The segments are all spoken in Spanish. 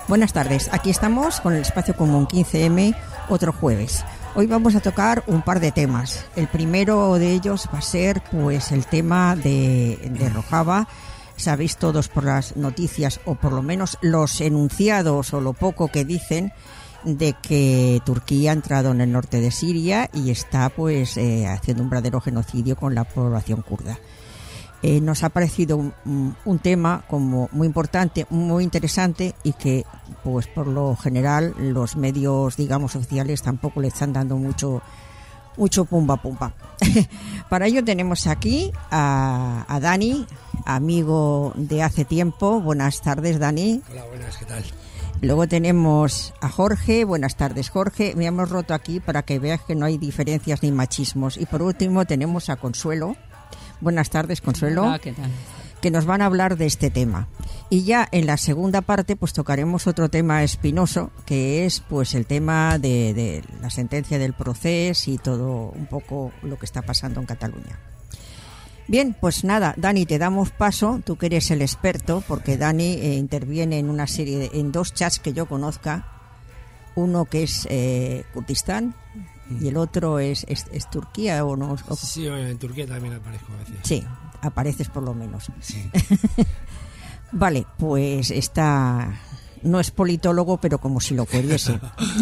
Buenas tardes, aquí estamos con el Espacio Común 15M, otro jueves. Hoy vamos a tocar un par de temas. El primero de ellos va a ser pues el tema de Rojava. Sabéis todos por las noticias, o por lo menos los enunciados o lo poco que dicen, de que Turquía ha entrado en el norte de Siria y está pues haciendo un verdadero genocidio con la población kurda. Nos ha parecido un tema como muy importante, muy interesante, y que pues por lo general los medios, digamos, oficiales tampoco le están dando mucho pumba. Para ello tenemos aquí a Dani, amigo de hace tiempo. Buenas tardes, Dani. Hola, buenas, ¿qué tal? Luego tenemos a Jorge. Buenas tardes, Jorge. Me hemos roto aquí para que veas que no hay diferencias ni machismos. Y por último tenemos a Consuelo. Buenas tardes, Consuelo. Hola, ¿qué tal? Que nos van a hablar de este tema. Y ya en la segunda parte pues tocaremos otro tema espinoso, que es pues el tema de la sentencia del Procés y todo un poco lo que está pasando en Cataluña. Bien, pues nada, Dani, te damos paso, tú que eres el experto, porque Dani interviene en una serie, en dos chats que yo conozca, uno que es Kurdistán y el otro es Turquía, ¿o no? Sí, en Turquía también aparezco a veces. Sí, apareces por lo menos. Sí. Vale, pues esta no es politólogo, pero como si lo fuese.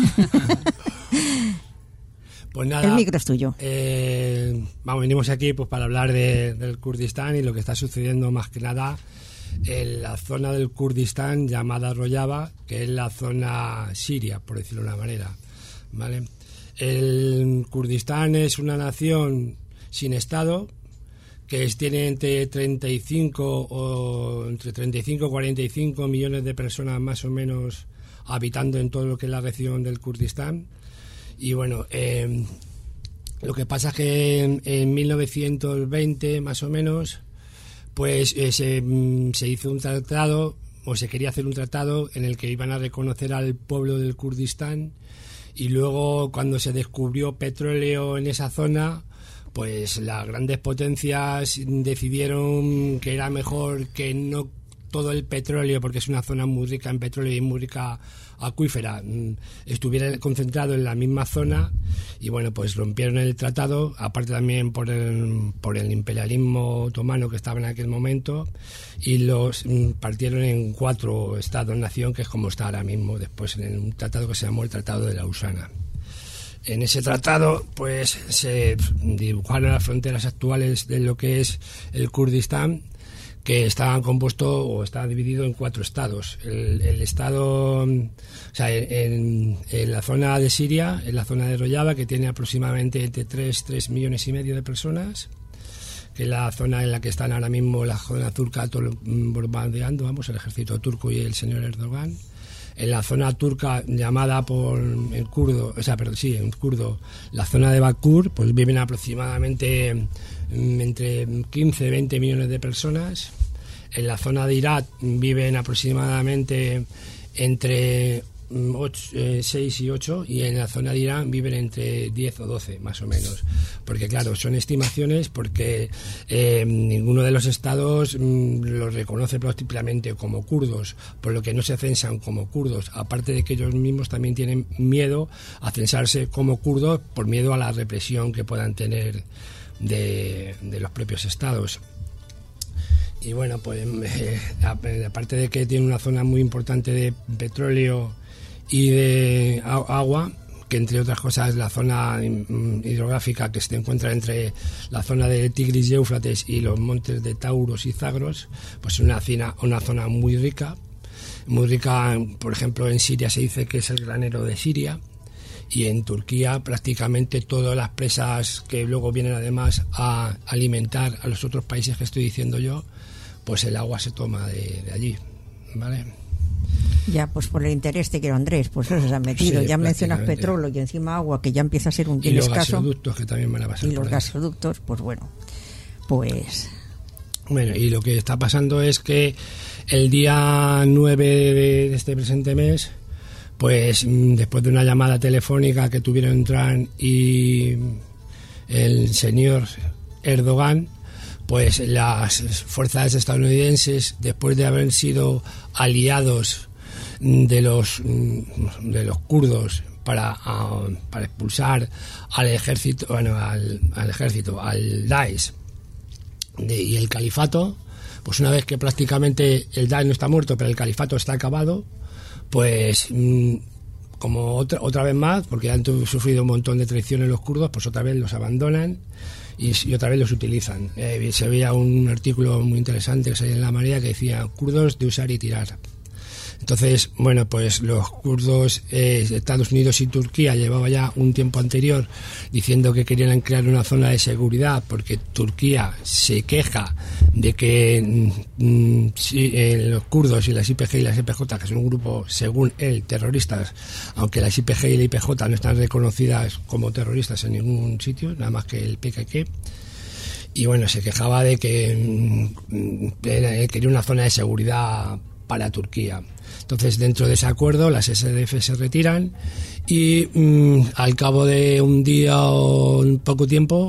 Pues nada, el micro es tuyo. Venimos aquí pues para hablar del Kurdistán y lo que está sucediendo más que nada en la zona del Kurdistán llamada Rojava, que es la zona siria, por decirlo de una manera, ¿vale? El Kurdistán es una nación sin Estado que tiene entre 35 y 45 millones de personas más o menos habitando en todo lo que es la región del Kurdistán. Y bueno, lo que pasa es que en 1920 más o menos pues se hizo un tratado, o se quería hacer un tratado en el que iban a reconocer al pueblo del Kurdistán. Y luego, cuando se descubrió petróleo en esa zona, pues las grandes potencias decidieron que era mejor que no todo el petróleo, porque es una zona muy rica en petróleo y muy rica acuífera, estuviera concentrado en la misma zona. Y bueno, pues rompieron el tratado, aparte también por el imperialismo otomano que estaba en aquel momento, y los partieron en 4 estados-nación, que es como está ahora mismo, después en un tratado que se llamó el Tratado de Lausana. En ese tratado pues se dibujaron las fronteras actuales de lo que es el Kurdistán, que estaba dividido en 4 estados. El estado, o sea, en la zona de Siria, en la zona de Rojava, que tiene aproximadamente entre 3 millones y medio de personas, que es la zona en la que están ahora mismo la zona turca bombardeando, el ejército turco y el señor Erdogan. En la zona turca llamada por el kurdo, en kurdo, la zona de Bakur, pues viven aproximadamente entre 15 y 20 millones de personas. En la zona de Irak viven aproximadamente entre 6 y 8, y en la zona de Irán viven entre 10 o 12 más o menos, porque claro, son estimaciones, porque ninguno de los estados los reconoce prácticamente como kurdos, por lo que no se censan como kurdos, aparte de que ellos mismos también tienen miedo a censarse como kurdos por miedo a la represión que puedan tener de los propios estados. Y bueno, pues aparte de que tiene una zona muy importante de petróleo y de agua, que entre otras cosas es la zona hidrográfica que se encuentra entre la zona de Tigris y Éufrates y los montes de Tauros y Zagros, pues es una zona muy rica, por ejemplo en Siria se dice que es el granero de Siria, y en Turquía prácticamente todas las presas que luego vienen además a alimentar a los otros países que estoy diciendo yo, pues el agua se toma de allí, ¿vale? Ya, pues por el interés te quiero, Andrés, pues eso se ha metido. Sí, ya mencionas petróleo y encima agua, que ya empieza a ser un bien escaso. Y los escaso. gasoductos que también van a pasar. Y los gasoductos, pues bueno, pues... Bueno, y lo que está pasando es que el día 9 de este presente mes, pues después de una llamada telefónica que tuvieron Trump y el señor Erdogan, pues las fuerzas estadounidenses, después de haber sido aliados de los kurdos para expulsar al ejército, al Daesh y el califato, pues una vez que prácticamente el Daesh no está muerto, pero el califato está acabado, pues como otra vez más, porque han sufrido un montón de traiciones los kurdos, pues otra vez los abandonan y otra vez los utilizan. Se veía un artículo muy interesante que salía en La Marea que decía kurdos de usar y tirar. Entonces, bueno, pues los kurdos, Estados Unidos y Turquía llevaba ya un tiempo anterior diciendo que querían crear una zona de seguridad porque Turquía se queja de que los kurdos y las YPG y las EPJ, que son un grupo, según él, terroristas, aunque las YPG y la YPJ no están reconocidas como terroristas en ningún sitio, nada más que el PKK. Y bueno, se quejaba de que quería una zona de seguridad para Turquía. Entonces, dentro de ese acuerdo, las SDF se retiran y al cabo de un día o un poco tiempo,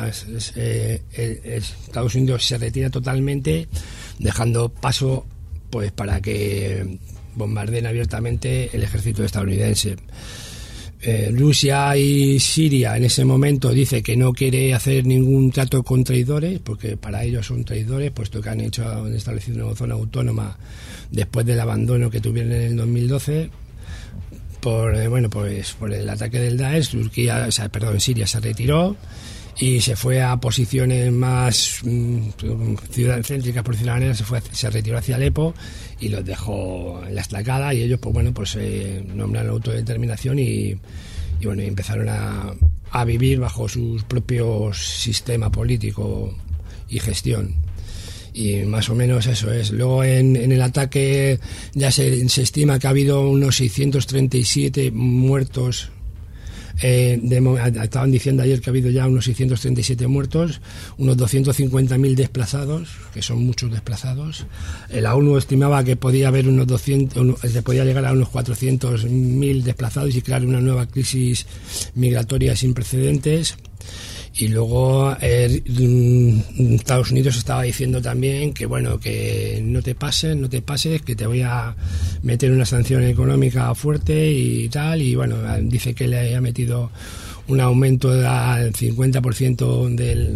Estados Unidos se retira totalmente, dejando paso pues para que bombardeen abiertamente el ejército estadounidense. Rusia y Siria en ese momento dice que no quiere hacer ningún trato con traidores, porque para ellos son traidores, puesto que han establecido una zona autónoma después del abandono que tuvieron en el 2012 por el ataque del Daesh. Siria se retiró y se fue a posiciones más céntricas, por decirlo de la manera, se retiró hacia Alepo y los dejó en la estacada, y ellos nombraron autodeterminación y empezaron a vivir bajo sus propios sistema político y gestión. Y más o menos eso es. Luego en el ataque ya se estima que ha habido unos 637 muertos. Estaban diciendo ayer que ha habido ya unos 637 muertos, unos 250.000 desplazados, que son muchos desplazados. La ONU estimaba que podía haber se podía llegar a unos 400.000 desplazados y crear una nueva crisis migratoria sin precedentes. Y luego Estados Unidos estaba diciendo también que que no te pases, que te voy a meter una sanción económica fuerte y tal, y dice que le ha metido un aumento al 50%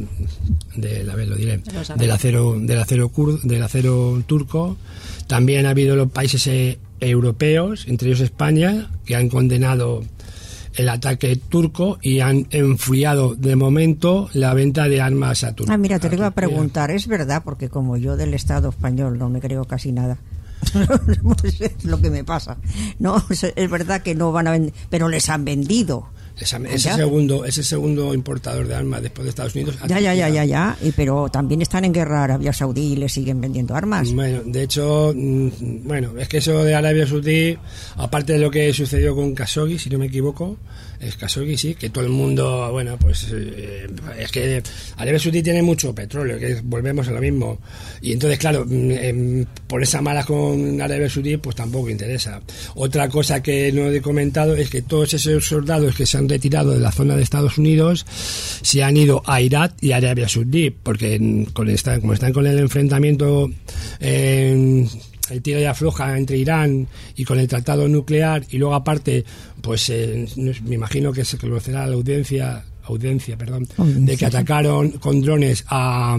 del acero turco. También ha habido los países europeos, entre ellos España, que han condenado el ataque turco y han enfriado de momento la venta de armas a Turquía. Mira, te lo iba a preguntar, es verdad, porque como yo del Estado español no me creo casi nada. Es lo que me pasa. No, es verdad que no van a vender, pero les han vendido. Es el segundo importador de armas después de Estados Unidos. Ya. Pero también están en guerra Arabia Saudí y le siguen vendiendo armas. Bueno, de hecho, es que eso de Arabia Saudí, aparte de lo que sucedió con Khashoggi, si no me equivoco, es Khashoggi, sí, que todo el mundo, es que Arabia Saudí tiene mucho petróleo, que volvemos a lo mismo. Y entonces, claro, por esa mala con Arabia Saudí, pues tampoco interesa. Otra cosa que no he comentado es que todos esos soldados que se han retirado de la zona de Estados Unidos se han ido a Irak y a Arabia Saudí, porque como están con el enfrentamiento, el tira y afloja entre Irán y con el tratado nuclear, y luego aparte me imagino que se conocerá la audiencia, de que atacaron con drones a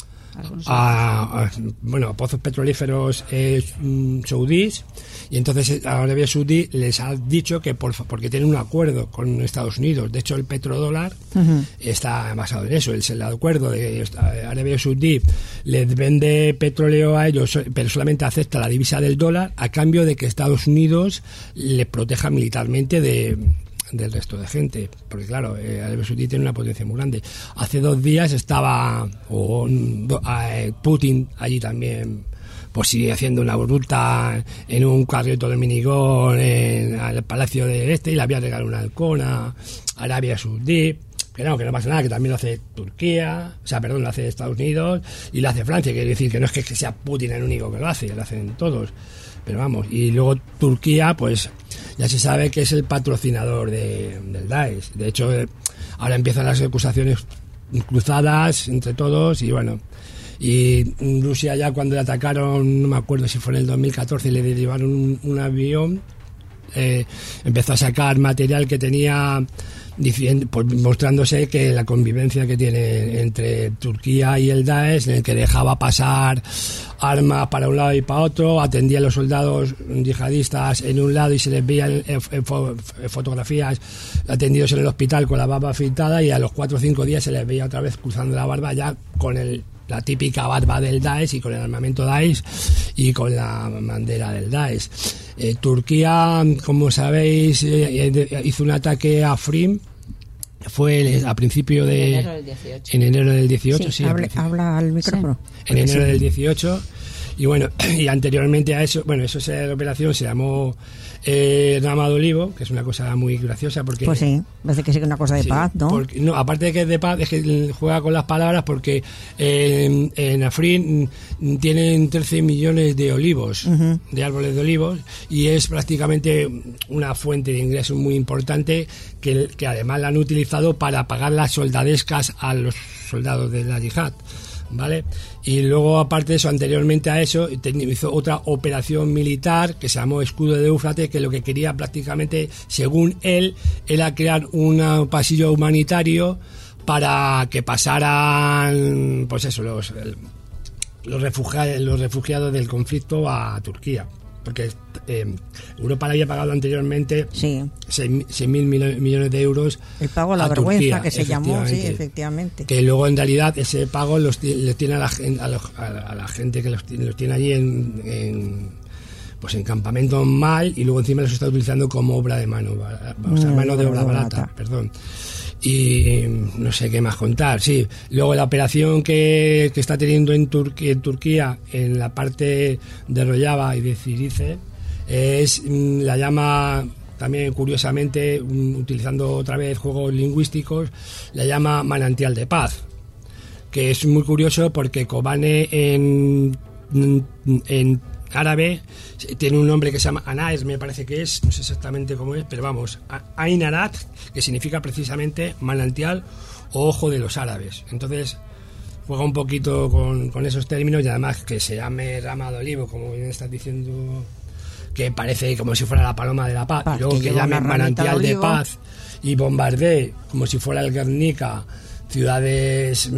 pozos petrolíferos saudíes, y entonces Arabia Saudí les ha dicho que porque tienen un acuerdo con Estados Unidos. De hecho, el petrodólar está basado en eso. El acuerdo de Arabia Saudí les vende petróleo a ellos, pero solamente acepta la divisa del dólar a cambio de que Estados Unidos les proteja militarmente del resto de gente, porque claro, Arabia Saudí tiene una potencia muy grande. Hace 2 días estaba Putin allí también, pues sigue haciendo una ruta en un carrito de minigón al Palacio de y le había regalado una halcón a Arabia Saudí. Que no pasa nada, que también lo hace Turquía, lo hace Estados Unidos y lo hace Francia. Quiere decir que no es que sea Putin el único que lo hacen todos. Pero vamos, y luego Turquía, pues ya se sabe que es el patrocinador del Daesh. De hecho, ahora empiezan las acusaciones cruzadas entre todos y Y Rusia ya cuando le atacaron, no me acuerdo si fue en el 2014, le derivaron un avión, empezó a sacar material que tenía, pues, mostrándose que la convivencia que tiene entre Turquía y el Daesh, en el que dejaba pasar armas para un lado y para otro, atendía a los soldados yihadistas en un lado y se les veían fotografías atendidos en el hospital con la barba afeitada, y a los 4 o 5 días se les veía otra vez cruzando la barba ya con la típica barba del Daesh y con el armamento Daesh y con la bandera del Daesh. Turquía, como sabéis, hizo un ataque a Afrin. Fue a principio de... En enero del 18. Sí, habla al micrófono. Sí. En enero del 18. Y bueno, y anteriormente a eso, bueno, la operación se llamó Rama de Olivo, que es una cosa muy graciosa porque... Pues sí, parece que sí que es una cosa de paz, ¿no? Porque, no, aparte de que es de paz, es que juega con las palabras porque en Afrin tienen 13 millones de olivos, de árboles de olivos, y es prácticamente una fuente de ingresos muy importante que además la han utilizado para pagar las soldadescas a los soldados de la yihad, ¿vale? Y luego, aparte de eso, anteriormente a eso, hizo otra operación militar que se llamó Escudo de Éufrates, que lo que quería prácticamente, según él, era crear un pasillo humanitario para que pasaran, pues eso, los refugiados del conflicto a Turquía. Porque Europa le había pagado anteriormente 6.000 millones de euros. El pago a la vergüenza, Turquía, que se llamó, sí, efectivamente. Que luego, en realidad, ese pago los tiene a la gente que los tiene allí en campamentos mal, y luego encima los está utilizando como obra de mano, mano de obra barata, perdón. Y no sé qué más contar. Sí, luego la operación que está teniendo en Turquía en la parte de Rojava y de Cirice la llama, también curiosamente, utilizando otra vez juegos lingüísticos, la llama Manantial de Paz, que es muy curioso porque Kobane en árabe tiene un nombre que se llama Anaes, me parece que es, no sé exactamente cómo es, pero vamos, Ain Arat, que significa precisamente manantial o ojo de los árabes. Entonces juega un poquito con esos términos, y además que se llame Rama de Olivo, como bien estás diciendo, que parece como si fuera la paloma de la paz, y luego que llame Manantial de Paz y Bombardé como si fuera el Guernica, ciudades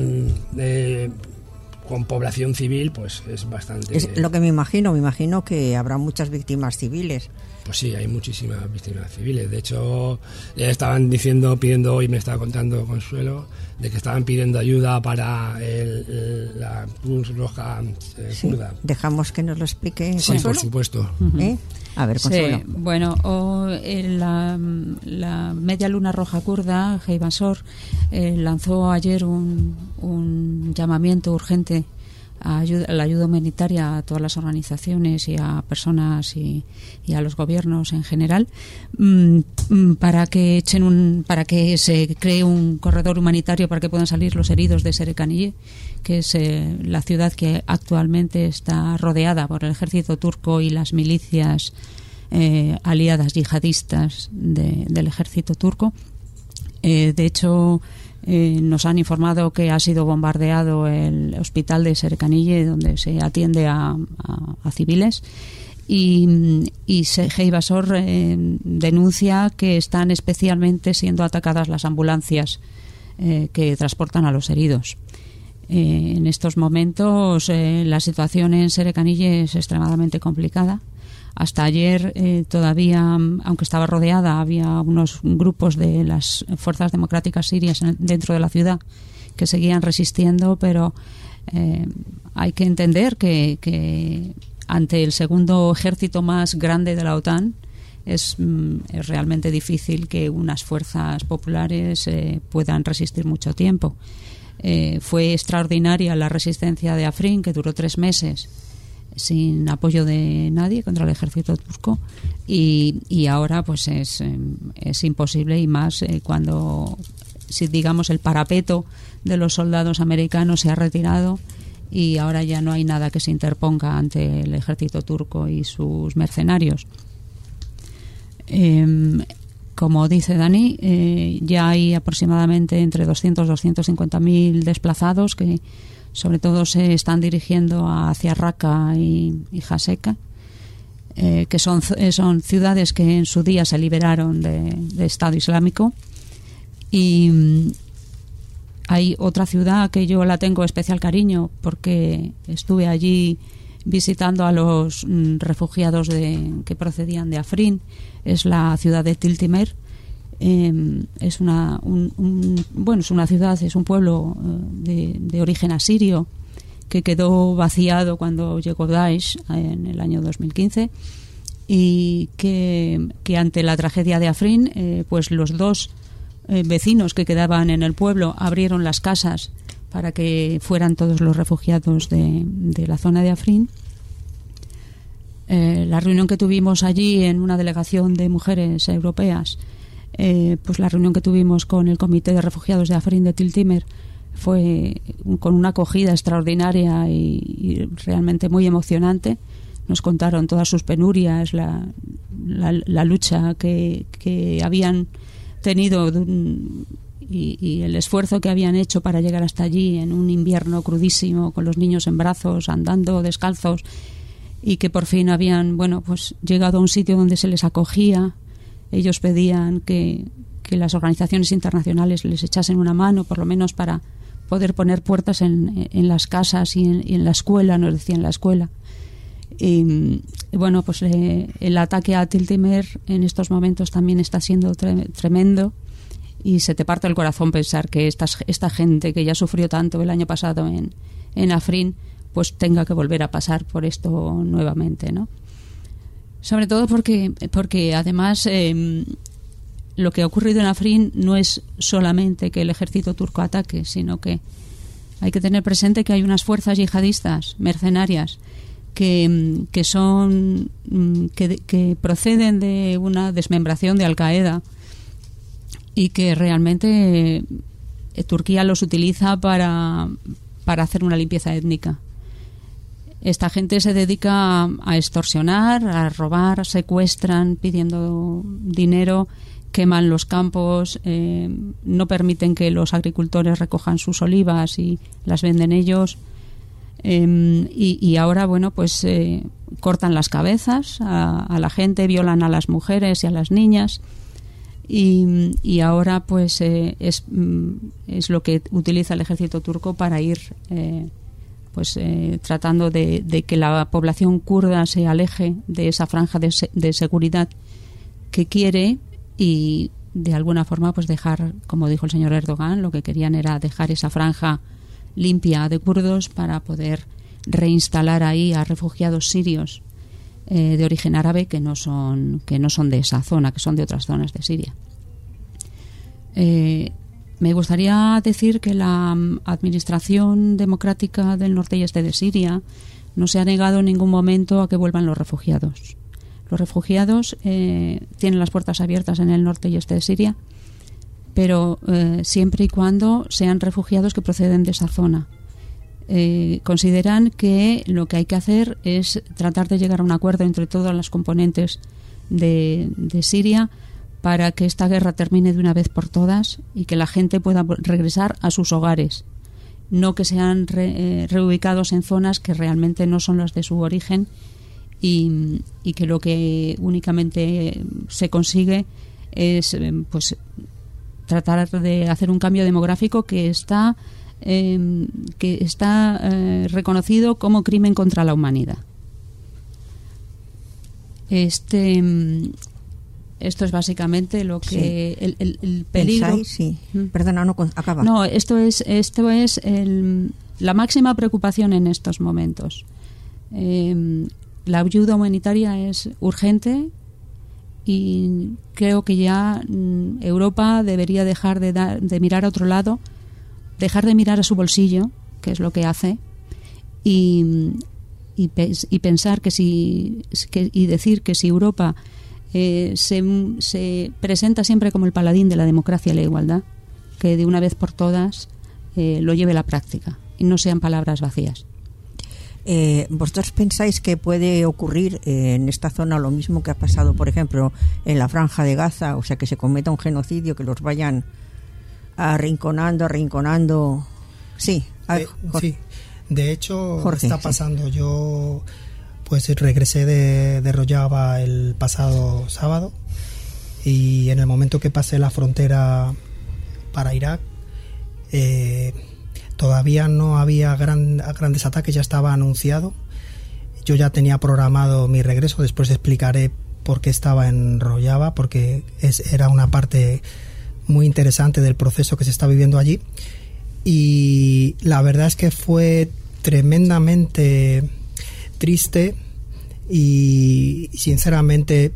con población civil, pues es bastante... Es lo que me imagino que habrá muchas víctimas civiles. Pues sí, hay muchísimas víctimas civiles. De hecho, ya estaban pidiendo, hoy me estaba contando Consuelo, de que estaban pidiendo ayuda para la Cruz Roja kurda. Dejamos que nos lo explique Consuelo. Sí, por supuesto. A ver, Consuelo. Sí, bueno, la Media Luna Roja Kurda, Heybasor, lanzó ayer un llamamiento urgente a la ayuda humanitaria a todas las organizaciones y a personas y a los gobiernos en general, para que se cree un corredor humanitario para que puedan salir los heridos de Serekaniye, que es la ciudad que actualmente está rodeada por el ejército turco y las milicias aliadas yihadistas del ejército turco. De hecho, nos han informado que ha sido bombardeado el hospital de Serekaniye, donde se atiende a civiles, y Heybasor denuncia que están especialmente siendo atacadas las ambulancias que transportan a los heridos. En estos momentos la situación en Serekaniye es extremadamente complicada. Hasta ayer todavía, aunque estaba rodeada, había unos grupos de las fuerzas democráticas sirias dentro de la ciudad que seguían resistiendo, pero hay que entender que ante el segundo ejército más grande de la OTAN es realmente difícil que unas fuerzas populares puedan resistir mucho tiempo. Fue extraordinaria la resistencia de Afrin, que duró 3 meses sin apoyo de nadie contra el ejército turco, y ahora pues es imposible, y más cuando, si digamos, el parapeto de los soldados americanos se ha retirado y ahora ya no hay nada que se interponga ante el ejército turco y sus mercenarios. Como dice Dani, ya hay aproximadamente entre 200 y 250.000 desplazados que sobre todo se están dirigiendo hacia Raqqa y Haseka, que son ciudades que en su día se liberaron de Estado Islámico. Y hay otra ciudad que yo la tengo especial cariño porque estuve allí visitando a los refugiados que procedían de Afrin. Es la ciudad de Tiltimer. Es una ciudad, es un pueblo de origen asirio que quedó vaciado cuando llegó Daesh en el año 2015, y que ante la tragedia de Afrin, pues los dos vecinos que quedaban en el pueblo abrieron las casas para que fueran todos los refugiados de la zona de Afrin. La reunión que tuvimos allí en una delegación de mujeres europeas, pues la reunión que tuvimos con el Comité de Refugiados de Afrin de Tiltimer fue con una acogida extraordinaria y realmente muy emocionante. Nos contaron todas sus penurias, la lucha que habían tenido y el esfuerzo que habían hecho para llegar hasta allí en un invierno crudísimo, con los niños en brazos, andando descalzos, y que por fin habían pues llegado a un sitio donde se les acogía. Ellos pedían que las organizaciones internacionales les echasen una mano, por lo menos para poder poner puertas en las casas y en la escuela, nos decían la escuela. Y bueno, pues el ataque a Tiltimer en estos momentos también está siendo tremendo, y se te parte el corazón pensar que esta gente que ya sufrió tanto el año pasado en Afrin, pues tenga que volver a pasar por esto nuevamente, ¿no? Sobre todo porque además lo que ha ocurrido en Afrin no es solamente que el ejército turco ataque, sino que hay que tener presente que hay unas fuerzas yihadistas mercenarias que proceden de una desmembración de Al-Qaeda, y que realmente Turquía los utiliza para hacer una limpieza étnica. Esta gente se dedica a extorsionar, a robar, secuestran pidiendo dinero, queman los campos, no permiten que los agricultores recojan sus olivas y las venden ellos, y ahora pues cortan las cabezas a la gente, violan a las mujeres y a las niñas, y ahora pues es lo que utiliza el ejército turco para ir tratando de que la población kurda se aleje de esa franja de seguridad que quiere, y de alguna forma pues dejar, como dijo el señor Erdogan, lo que querían era dejar esa franja limpia de kurdos para poder reinstalar ahí a refugiados sirios de origen árabe que no son de esa zona, que son de otras zonas de Siria. Me gustaría decir que la administración democrática del norte y este de Siria no se ha negado en ningún momento a que vuelvan los refugiados. Los refugiados tienen las puertas abiertas en el norte y este de Siria, pero siempre y cuando sean refugiados que proceden de esa zona. Consideran que lo que hay que hacer es tratar de llegar a un acuerdo entre todas las componentes de Siria para que esta guerra termine de una vez por todas y que la gente pueda regresar a sus hogares, no que sean reubicados en zonas que realmente no son las de su origen, y que lo que únicamente se consigue es tratar de hacer un cambio demográfico que está reconocido como crimen contra la humanidad. Esto es básicamente lo que el peligro. ¿Pensáis? Sí. Perdona, no acaba. No, esto es la máxima preocupación en estos momentos. La ayuda humanitaria es urgente, y creo que ya Europa debería dejar de mirar a otro lado, dejar de mirar a su bolsillo, que es lo que hace, y pensar y decir que si Europa se presenta siempre como el paladín de la democracia y la igualdad, que de una vez por todas lo lleve a la práctica y no sean palabras vacías. ¿Vosotros pensáis que puede ocurrir en esta zona lo mismo que ha pasado, por ejemplo, en la Franja de Gaza? O sea, que se cometa un genocidio, que los vayan arrinconando. Sí. Sí. De hecho, Jorge, está pasando. Sí. Yo pues regresé de Rojava el pasado sábado y en el momento que pasé la frontera para Irak, todavía no había grandes ataques, ya estaba anunciado. Yo ya tenía programado mi regreso, después explicaré por qué estaba en Rojava, porque era una parte muy interesante del proceso que se está viviendo allí. Y la verdad es que fue tremendamente triste y sinceramente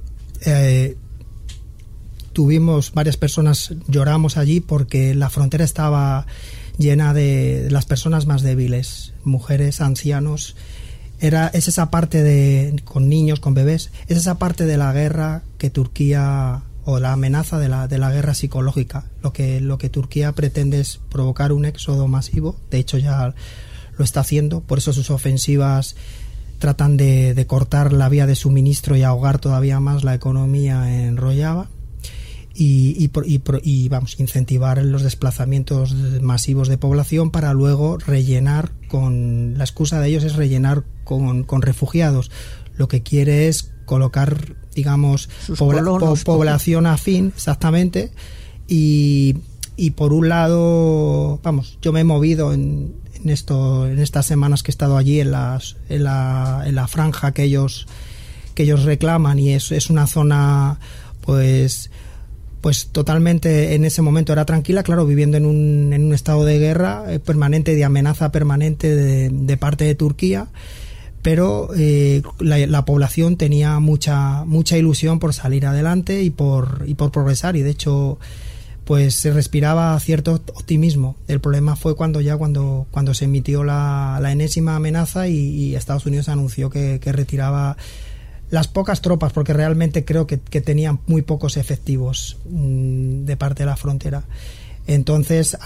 tuvimos varias personas, lloramos allí porque la frontera estaba llena de las personas más débiles, mujeres, ancianos. Es esa parte con niños, con bebés, es esa parte de la guerra que Turquía, o la amenaza de la guerra psicológica. Lo que Turquía pretende es provocar un éxodo masivo, de hecho ya lo está haciendo, por eso sus ofensivas tratan de cortar la vía de suministro y ahogar todavía más la economía en Rojava y vamos, incentivar los desplazamientos masivos de población para luego rellenar con, la excusa de ellos es rellenar con refugiados. Lo que quiere es colocar, digamos, población afín, exactamente, y por un lado, vamos, yo me he movido en estas semanas que he estado allí en la franja que ellos reclaman, y es una zona pues totalmente, en ese momento era tranquila, claro, viviendo en un estado de guerra permanente, de amenaza permanente de parte de Turquía, pero la población tenía mucha ilusión por salir adelante y por progresar, y de hecho pues se respiraba cierto optimismo. El problema fue cuando se emitió la enésima amenaza y Estados Unidos anunció que retiraba las pocas tropas, porque realmente creo que tenían muy pocos efectivos de parte de la frontera. Entonces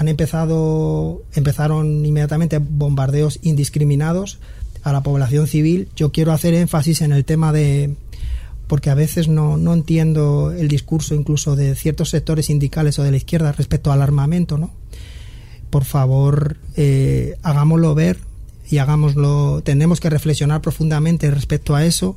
empezaron inmediatamente bombardeos indiscriminados a la población civil. Yo quiero hacer énfasis en el tema porque a veces no entiendo el discurso incluso de ciertos sectores sindicales o de la izquierda respecto al armamento, ¿no? Por favor, hagámoslo ver y tenemos que reflexionar profundamente respecto a eso.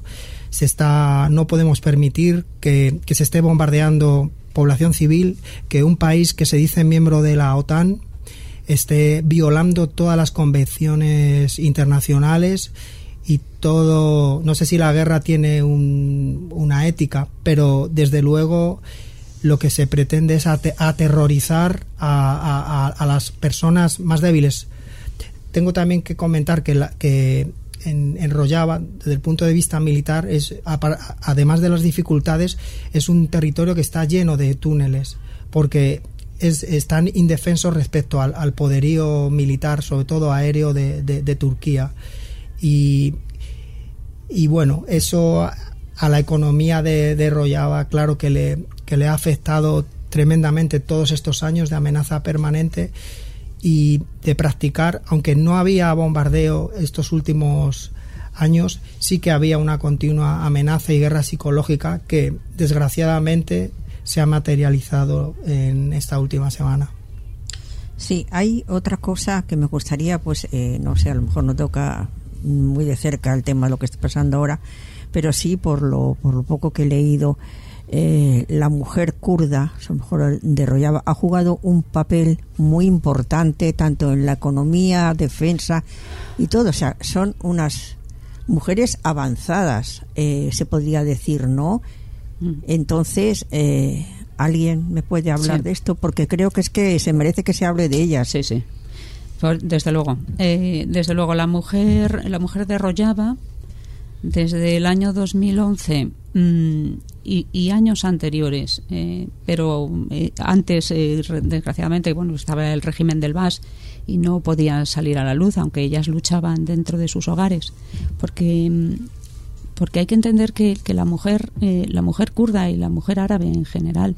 No podemos permitir que se esté bombardeando población civil, que un país que se dice miembro de la OTAN esté violando todas las convenciones internacionales y todo. No sé si la guerra tiene una ética, pero desde luego lo que se pretende es aterrorizar a las personas más débiles. Tengo también que comentar que en Rojava, desde el punto de vista militar, además de las dificultades, es un territorio que está lleno de túneles, porque están indefensos respecto al poderío militar, sobre todo aéreo, de Turquía. Y bueno, eso a la economía de Rojava, claro que le ha afectado tremendamente todos estos años de amenaza permanente y de practicar, aunque no había bombardeo estos últimos años, sí que había una continua amenaza y guerra psicológica que desgraciadamente se ha materializado en esta última semana. Sí, hay otra cosa que me gustaría, pues no sé, a lo mejor no toca muy de cerca el tema de lo que está pasando ahora, pero sí por lo poco que he leído, la mujer kurda, a lo mejor de Rojava, ha jugado un papel muy importante tanto en la economía, defensa y todo. O sea, son unas mujeres avanzadas, se podría decir, ¿no? Entonces, ¿alguien me puede hablar de esto? Porque creo que se merece que se hable de ellas. Sí, sí. Desde luego. Desde luego, la mujer de Rojava, desde el año 2011 y años anteriores, pero antes, desgraciadamente, bueno, estaba el régimen del Baas y no podían salir a la luz, aunque ellas luchaban dentro de sus hogares, porque hay que entender que la mujer kurda y la mujer árabe en general,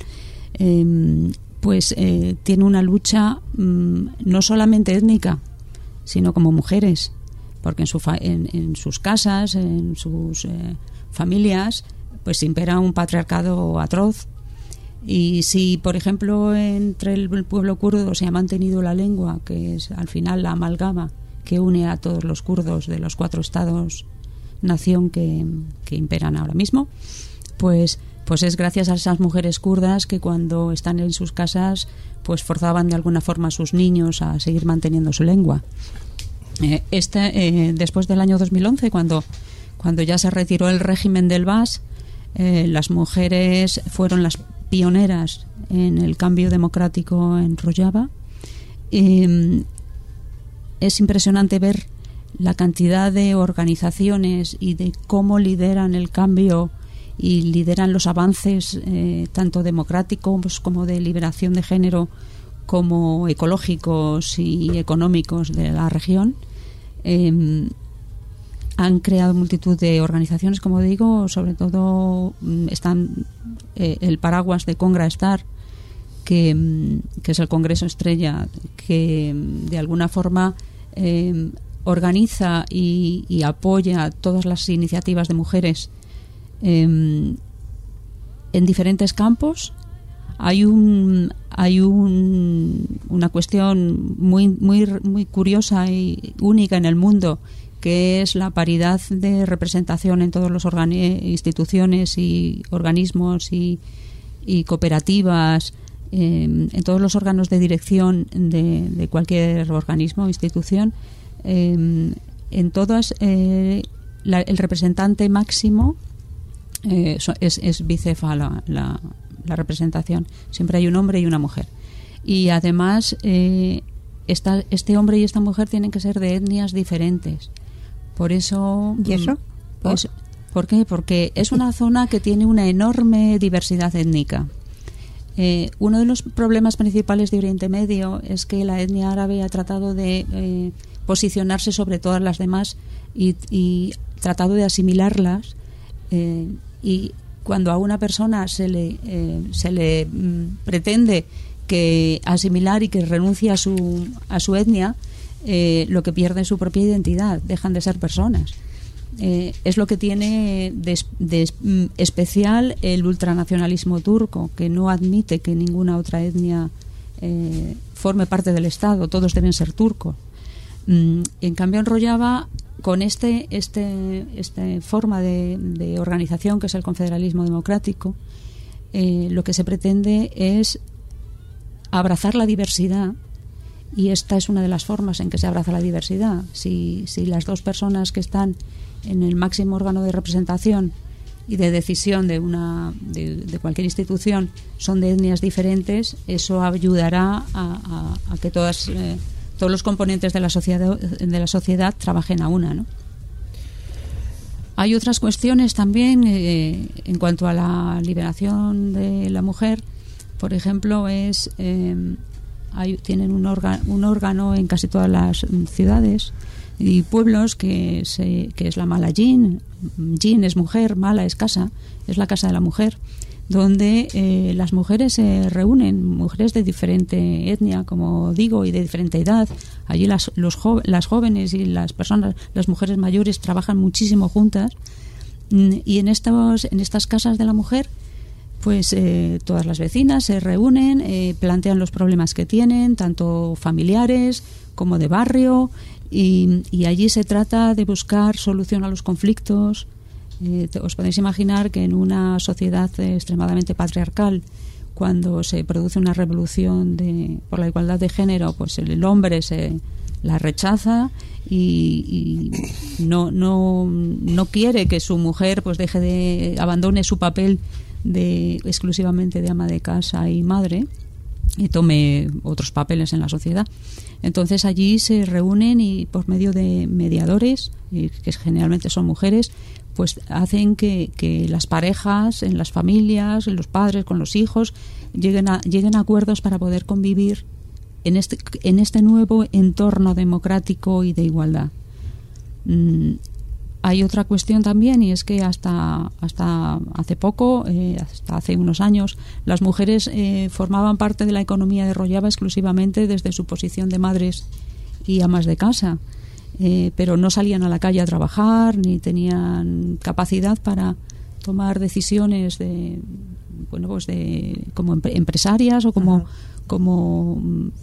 tiene una lucha no solamente étnica, sino como mujeres, porque en sus casas, en sus familias, pues impera un patriarcado atroz. Y si, por ejemplo, entre el pueblo kurdo se ha mantenido la lengua, que es al final la amalgama que une a todos los kurdos de los 4 estados nación que imperan ahora mismo, pues es gracias a esas mujeres kurdas que cuando están en sus casas pues forzaban de alguna forma a sus niños a seguir manteniendo su lengua. Después del año 2011, cuando ya se retiró el régimen del Baas, las mujeres fueron las pioneras en el cambio democrático en Rojava. Es impresionante ver la cantidad de organizaciones y de cómo lideran el cambio y lideran los avances tanto democráticos como de liberación de género, como ecológicos y económicos de la región. Han creado multitud de organizaciones, como digo, sobre todo están el paraguas de Congra Star, que es el Congreso Estrella, que de alguna forma organiza y apoya todas las iniciativas de mujeres en diferentes campos. Hay una cuestión muy curiosa y única en el mundo, que es la paridad de representación en todos los instituciones y organismos y cooperativas, en todos los órganos de dirección de cualquier organismo o institución. En todas el representante máximo es bicéfala la representación. Siempre hay un hombre y una mujer. Y además este hombre y esta mujer tienen que ser de etnias diferentes. Por eso... ¿Y eso? Pues, ¿por qué? Porque es una zona que tiene una enorme diversidad étnica. Uno de los problemas principales de Oriente Medio es que la etnia árabe ha tratado de posicionarse sobre todas las demás y tratado de asimilarlas, y cuando a una persona se le pretende que asimilar y que renuncie a su etnia, lo que pierde es su propia identidad, dejan de ser personas. Es lo que tiene de especial el ultranacionalismo turco, que no admite que ninguna otra etnia forme parte del Estado, todos deben ser turcos. En cambio, en Rojava, con esta forma de organización, que es el confederalismo democrático, lo que se pretende es abrazar la diversidad, y esta es una de las formas en que se abraza la diversidad. Si las dos personas que están en el máximo órgano de representación y de decisión de cualquier institución son de etnias diferentes, eso ayudará a que todos los componentes de la sociedad trabajen a una, ¿no? Hay otras cuestiones también en cuanto a la liberación de la mujer. Por ejemplo, tienen un órgano en casi todas las ciudades y pueblos que es la Mala Jin. Jin es mujer, Mala es casa, es la casa de la mujer, donde las mujeres se reúnen, mujeres de diferente etnia, como digo, y de diferente edad. Allí las jóvenes y las mujeres mayores trabajan muchísimo juntas, y en estas casas de la mujer, pues todas las vecinas se reúnen, plantean los problemas que tienen, tanto familiares como de barrio, y allí se trata de buscar solución a los conflictos. Os podéis imaginar que en una sociedad extremadamente patriarcal, cuando se produce una revolución por la igualdad de género, pues el hombre la rechaza y no quiere que su mujer pues abandone su papel exclusivamente de ama de casa y madre y tome otros papeles en la sociedad. Entonces allí se reúnen y por medio de mediadores, que generalmente son mujeres, pues hacen que las parejas, en las familias, en los padres con los hijos, lleguen a acuerdos para poder convivir en este nuevo entorno democrático y de igualdad. Hay otra cuestión también, y es que hasta hace poco, hasta hace unos años, las mujeres formaban parte de la economía de Rojava exclusivamente desde su posición de madres y amas de casa, pero no salían a la calle a trabajar ni tenían capacidad para tomar decisiones como empresarias o como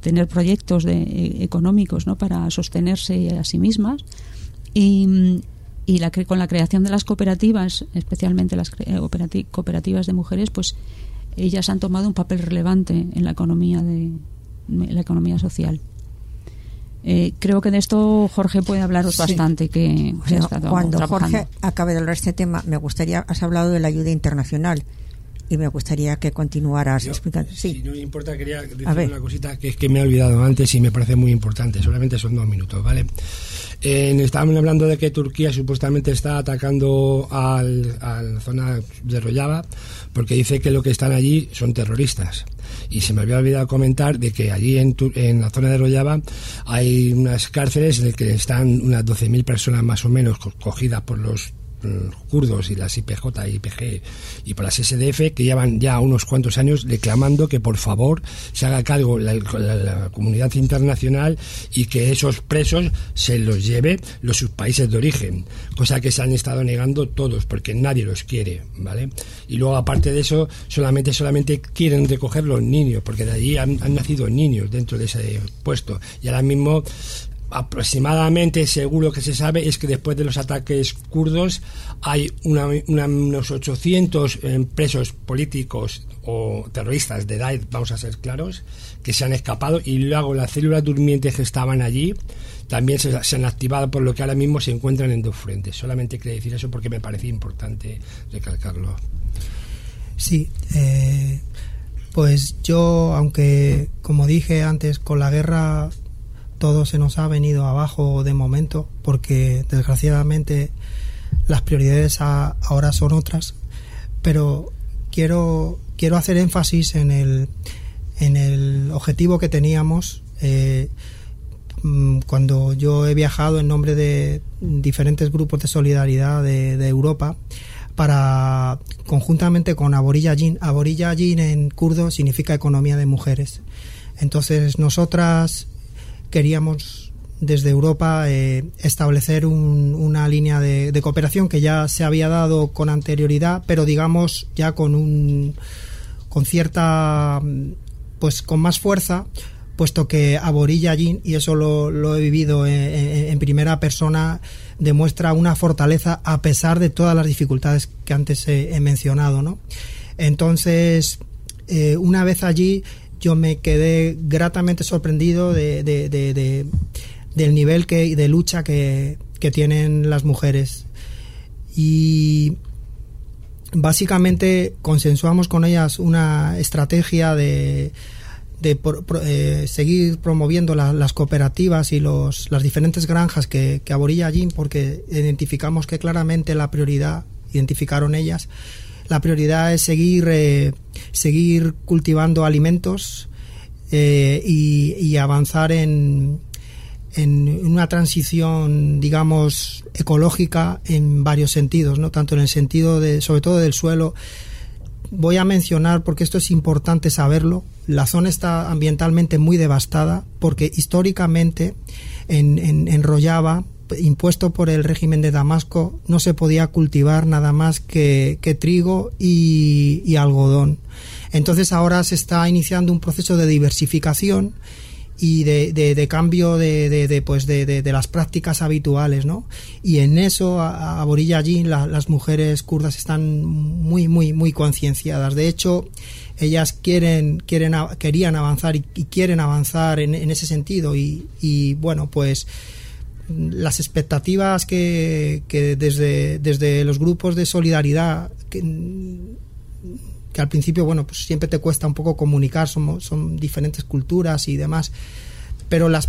tener proyectos económicos, ¿no?, para sostenerse a sí mismas. Y con la creación de las cooperativas, especialmente las cooperativas de mujeres, pues ellas han tomado un papel relevante en la economía social. Creo que de esto Jorge puede hablaros bastante, que bueno, ha estado cuando trabajando. Jorge acabe de hablar de este tema, has hablado de la ayuda internacional y me gustaría que continuaras explicando. Sí. Si no me importa, quería decir una cosita que es que me he olvidado antes y me parece muy importante. Solamente son 2 minutos, ¿vale? Estábamos hablando de que Turquía supuestamente está atacando a la zona de Rojava porque dice que lo que están allí son terroristas. Y se me había olvidado comentar de que allí en la zona de Rojava hay unas cárceles en las que están unas 12.000 personas más o menos cogidas por los kurdos y las IPJ, IPG y por las SDF, que llevan ya unos cuantos años reclamando que por favor se haga cargo la comunidad internacional y que esos presos se los lleve sus países de origen, cosa que se han estado negando todos porque nadie los quiere, ¿vale? Y luego aparte de eso solamente quieren recoger los niños porque de allí han nacido niños dentro de ese puesto y ahora mismo aproximadamente, seguro que se sabe, es que después de los ataques kurdos hay unos 800 presos políticos o terroristas de Daesh, vamos a ser claros, que se han escapado, y luego las células durmientes que estaban allí también se han activado, por lo que ahora mismo se encuentran en 2 frentes. Solamente quería decir eso porque me parecía importante recalcarlo. Sí, pues yo, aunque como dije antes, con la guerra todo se nos ha venido abajo de momento, porque desgraciadamente las prioridades ahora son otras, pero quiero hacer énfasis en el objetivo que teníamos cuando yo he viajado en nombre de diferentes grupos de solidaridad de Europa para, conjuntamente con Aboriyajin en kurdo significa economía de mujeres. Entonces nosotras queríamos desde Europa establecer una línea de cooperación que ya se había dado con anterioridad, pero digamos ya con cierta, pues con más fuerza, puesto que Aboriyajin, y eso lo he vivido en primera persona, demuestra una fortaleza a pesar de todas las dificultades que antes he mencionado, ¿no? Entonces, una vez allí, yo me quedé gratamente sorprendido del nivel de lucha que tienen las mujeres. Y básicamente consensuamos con ellas una estrategia de seguir promoviendo las cooperativas y las diferentes granjas que Aboriyajin, porque identificamos que claramente la prioridad, identificaron ellas, la prioridad es seguir cultivando alimentos y avanzar en una transición, digamos, ecológica en varios sentidos, ¿no? Tanto en el sentido sobre todo del suelo. Voy a mencionar, porque esto es importante saberlo, la zona está ambientalmente muy devastada porque históricamente en Rojava, impuesto por el régimen de Damasco, no se podía cultivar nada más que trigo y algodón. Entonces ahora se está iniciando un proceso de diversificación y de cambio de las prácticas habituales, ¿no? Y en eso Aboriyajin, las mujeres kurdas están muy concienciadas. De hecho, ellas querían avanzar y quieren avanzar en ese sentido y bueno, pues las expectativas que desde los grupos de solidaridad que al principio, bueno, pues siempre te cuesta un poco comunicar, son diferentes culturas y demás, pero los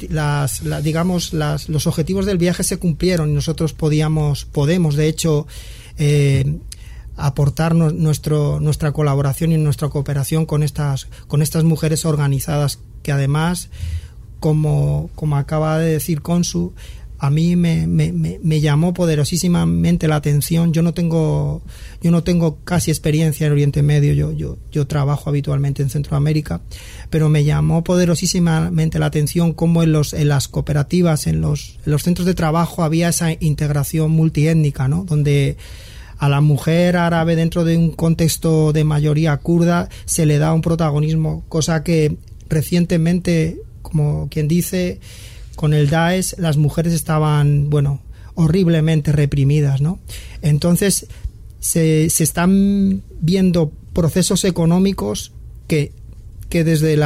objetivos del viaje se cumplieron y nosotros podemos de hecho aportar nuestra colaboración y nuestra cooperación con estas mujeres organizadas que además, como acaba de decir Consu, a mí me llamó poderosísimamente la atención. Yo no tengo casi experiencia en Oriente Medio, yo trabajo habitualmente en Centroamérica, pero me llamó poderosísimamente la atención cómo en las cooperativas, en los centros de trabajo había esa integración multiétnica, ¿no? Donde a la mujer árabe dentro de un contexto de mayoría kurda se le da un protagonismo, cosa que recientemente, como quien dice, con el Daesh las mujeres estaban, horriblemente reprimidas, ¿no? Entonces se están viendo procesos económicos que desde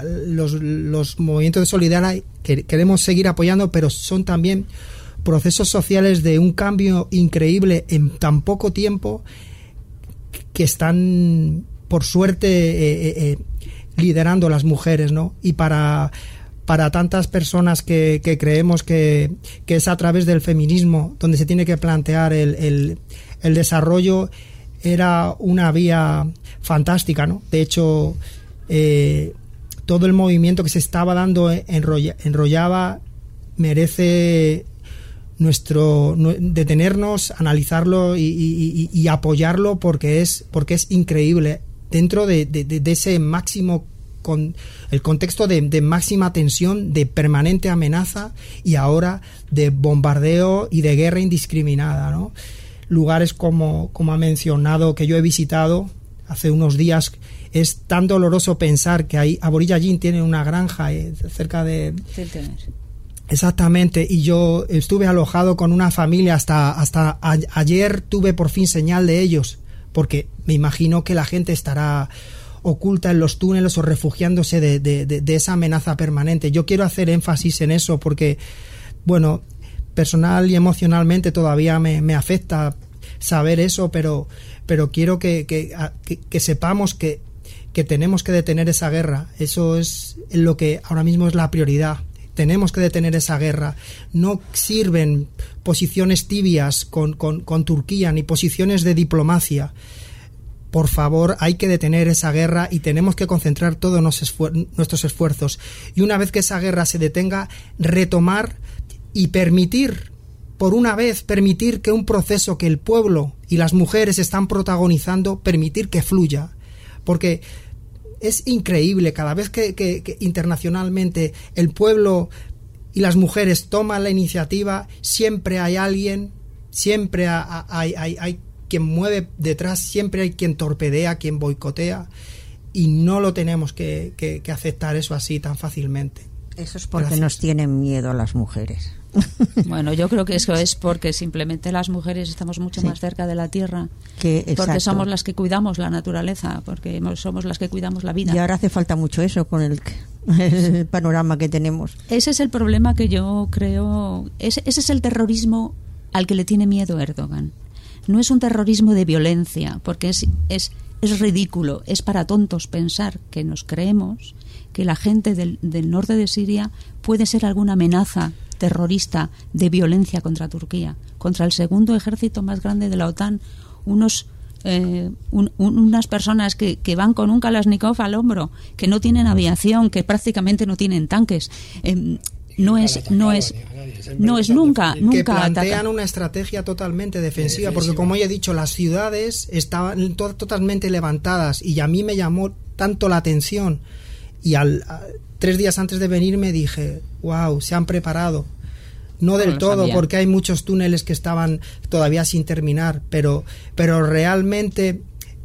los movimientos de solidaridad que queremos seguir apoyando, pero son también procesos sociales de un cambio increíble en tan poco tiempo, que están, por suerte, liderando las mujeres, ¿no? Y para tantas personas que creemos que es a través del feminismo donde se tiene que plantear el desarrollo, era una vía fantástica, ¿no? De hecho, todo el movimiento que se estaba dando en Rojava merece detenernos, analizarlo y apoyarlo, porque es increíble dentro de ese máximo, con el contexto de máxima tensión, de permanente amenaza y ahora de bombardeo y de guerra indiscriminada, ¿no? Lugares como ha mencionado, que yo he visitado hace unos días. Es tan doloroso pensar que ahí Aborigin tiene una granja cerca de... Exactamente, y yo estuve alojado con una familia hasta ayer tuve por fin señal de ellos, porque me imagino que la gente estará oculta en los túneles o refugiándose de esa amenaza permanente. Yo quiero hacer énfasis en eso porque, personal y emocionalmente todavía me afecta saber eso, pero quiero que sepamos que tenemos que detener esa guerra. Eso es lo que ahora mismo es la prioridad. Tenemos que detener esa guerra. No sirven posiciones tibias con Turquía, ni posiciones de diplomacia. Por favor, hay que detener esa guerra y tenemos que concentrar todos nuestros esfuerzos. Y una vez que esa guerra se detenga, retomar y permitir que un proceso que el pueblo y las mujeres están protagonizando, permitir que fluya. Porque es increíble, cada vez que internacionalmente el pueblo y las mujeres toman la iniciativa, siempre hay alguien, siempre hay quien mueve detrás, siempre hay quien torpedea, quien boicotea, y no lo tenemos que aceptar eso así tan fácilmente. Eso es porque nos tienen miedo las mujeres. Bueno, yo creo que eso es porque simplemente las mujeres estamos mucho más cerca de la tierra, porque somos las que cuidamos la naturaleza, porque somos las que cuidamos la vida. Y ahora hace falta mucho eso con el panorama que tenemos. Ese es el problema que yo creo, ese es el terrorismo al que le tiene miedo Erdogan. No es un terrorismo de violencia, porque es ridículo, es para tontos pensar que nos creemos que la gente del norte de Siria puede ser alguna amenaza terrorista de violencia contra Turquía, contra el segundo ejército más grande de la OTAN, unas personas que van con un Kalashnikov al hombro, que no tienen aviación, que prácticamente no tienen tanques. No es nunca que plantean una estrategia totalmente defensiva, porque como ya he dicho, las ciudades estaban totalmente levantadas, y a mí me llamó tanto la atención, y 3 días antes de venir me dije, wow, se han preparado. No del todo, porque hay muchos túneles que estaban todavía sin terminar, pero realmente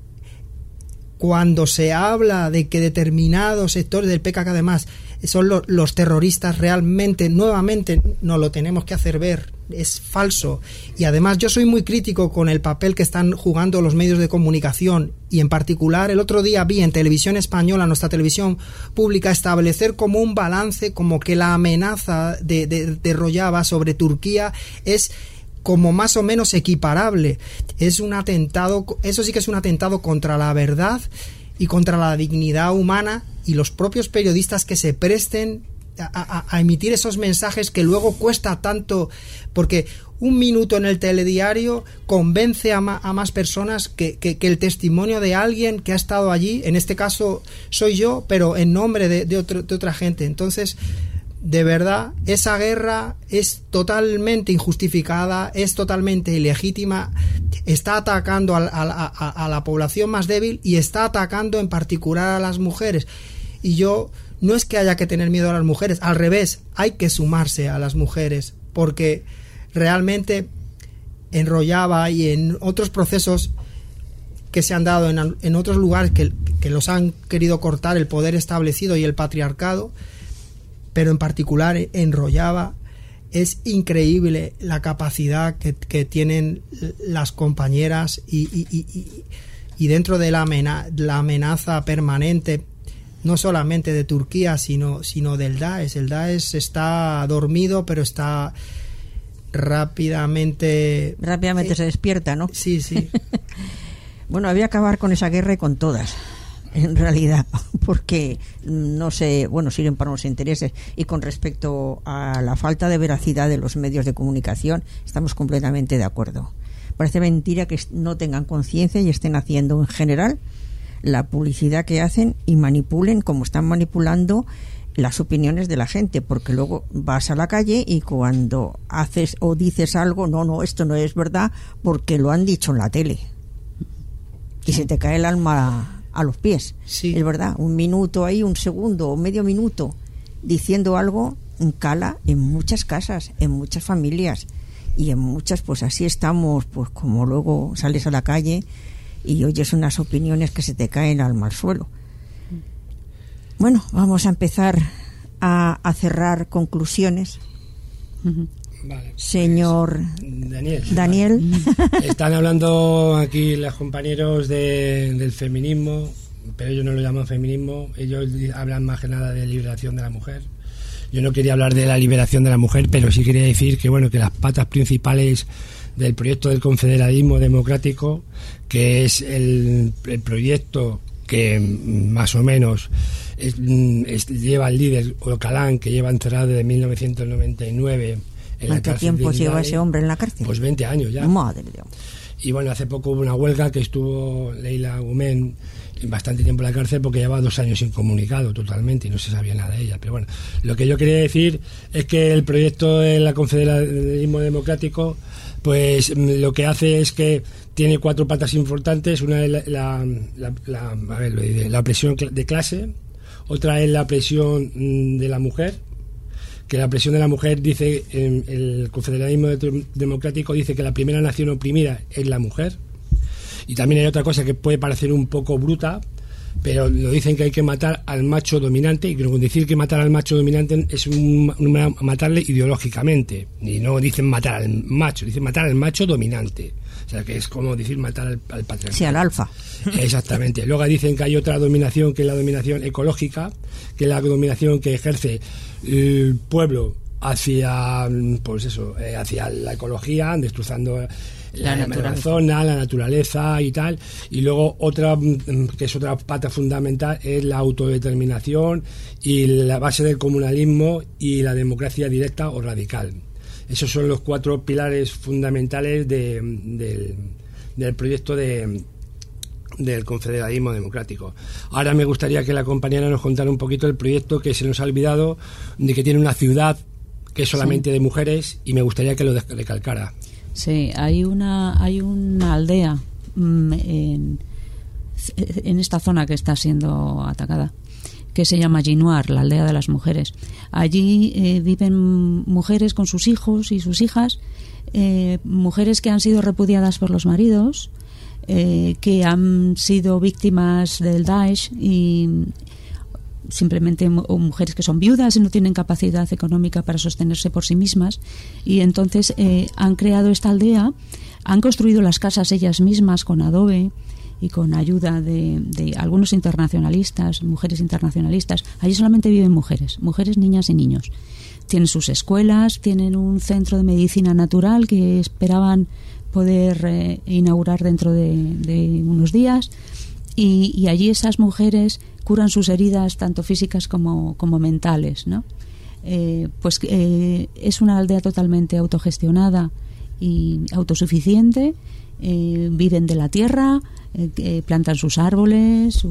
cuando se habla de que determinados sectores del PKK además son los terroristas, realmente, nuevamente, nos lo tenemos que hacer ver. Es falso. Y además yo soy muy crítico con el papel que están jugando los medios de comunicación, y en particular el otro día vi en Televisión Española, nuestra televisión pública, establecer como un balance, como que la amenaza de Rojava sobre Turquía es como más o menos equiparable. Es un atentado, eso sí que es un atentado contra la verdad y contra la dignidad humana, y los propios periodistas que se presten a emitir esos mensajes que luego cuesta tanto, porque un minuto en el telediario convence a más personas que el testimonio de alguien que ha estado allí. En este caso soy yo, pero en nombre de otra gente. Entonces, de verdad, esa guerra es totalmente injustificada, es totalmente ilegítima, está atacando a la población más débil, y está atacando en particular a las mujeres. Y no es que haya que tener miedo a las mujeres, al revés, hay que sumarse a las mujeres, porque realmente en Rojava y en otros procesos que se han dado en otros lugares los han querido cortar el poder establecido y el patriarcado, pero en particular en Rojava es increíble la capacidad que tienen las compañeras y dentro de la amenaza permanente, no solamente de Turquía, sino del Daesh. El Daesh está dormido, pero está rápidamente se despierta, ¿no? Sí. Bueno, había que acabar con esa guerra y con todas, en realidad, porque no sé, bueno, sirven para unos intereses. Y con respecto a la falta de veracidad de los medios de comunicación, estamos completamente de acuerdo. Parece mentira que no tengan conciencia y estén haciendo en general la publicidad que hacen y manipulen como están manipulando las opiniones de la gente, porque luego vas a la calle y cuando haces o dices algo, no, esto no es verdad porque lo han dicho en la tele y se te cae el alma a los pies. Sí. Es verdad, un minuto ahí, un segundo o medio minuto diciendo algo cala en muchas casas, en muchas familias y en muchas, pues así estamos, pues como luego sales a la calle y oyes unas opiniones que se te caen al mal suelo. Bueno, vamos a empezar a cerrar conclusiones. Vale, señor Daniel. Están hablando aquí los compañeros del feminismo, pero ellos no lo llaman feminismo, ellos hablan más que nada de liberación de la mujer. Yo no quería hablar de la liberación de la mujer, pero sí quería decir que bueno, que las patas principales del proyecto del confederalismo democrático, que es el proyecto que más o menos lleva el líder Öcalan, que lleva encerrado desde 1999 en la cárcel. ¿Cuánto tiempo lleva ese hombre en la cárcel? Pues 20 años ya. Madre de Dios. Y bueno, hace poco hubo una huelga que estuvo Leila Gumen bastante tiempo en la cárcel porque llevaba 2 años incomunicado totalmente y no se sabía nada de ella. Pero bueno, lo que yo quería decir es que el proyecto de la confederalismo democrático, pues lo que hace es que tiene 4 patas importantes. Una es la opresión de clase, otra es la opresión de la mujer, que la opresión de la mujer, dice el confederalismo democrático, dice que la primera nación oprimida es la mujer. Y también hay otra cosa que puede parecer un poco bruta, pero lo dicen que hay que matar al macho dominante, y con decir que matar al macho dominante es matarle ideológicamente, y no dicen matar al macho, dicen matar al macho dominante. O sea, que es como decir matar al patriarcado. Sí, al alfa. Exactamente. Luego dicen que hay otra dominación, que es la dominación ecológica, que es la dominación que ejerce el pueblo hacia, pues eso, hacia la ecología, destrozando la zona, la naturaleza y tal. Y luego otra, que es otra pata fundamental, es la autodeterminación y la base del comunalismo y la democracia directa o radical. Esos son los 4 pilares fundamentales del proyecto del confederalismo democrático. Ahora me gustaría que la compañera nos contara un poquito el proyecto, que se nos ha olvidado, de que tiene una ciudad que es solamente de mujeres, y me gustaría que lo recalcara. Sí, hay una aldea en esta zona que está siendo atacada, que se llama Ginuar, la aldea de las mujeres. Allí viven mujeres con sus hijos y sus hijas, mujeres que han sido repudiadas por los maridos, que han sido víctimas del Daesh y simplemente o mujeres que son viudas y no tienen capacidad económica para sostenerse por sí mismas, y entonces han creado esta aldea, han construido las casas ellas mismas con adobe y con ayuda de algunos internacionalistas, mujeres internacionalistas. Allí solamente viven mujeres, niñas y niños. Tienen sus escuelas, tienen un centro de medicina natural que esperaban poder inaugurar dentro de unos días, y allí esas mujeres curan sus heridas tanto físicas como mentales, ¿no? Es una aldea totalmente autogestionada y autosuficiente. Viven de la tierra, plantan sus árboles,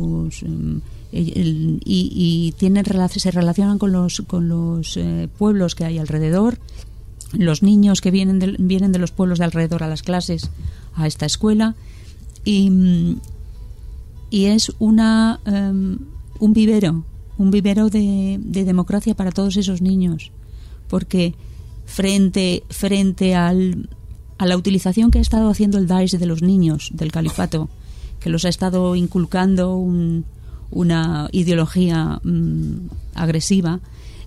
y se relacionan con los pueblos que hay alrededor. Los niños que vienen de los pueblos de alrededor a las clases, a esta escuela, y es un vivero de democracia para todos esos niños, porque frente a la utilización que ha estado haciendo el Daesh de los niños del califato, que los ha estado inculcando una ideología agresiva,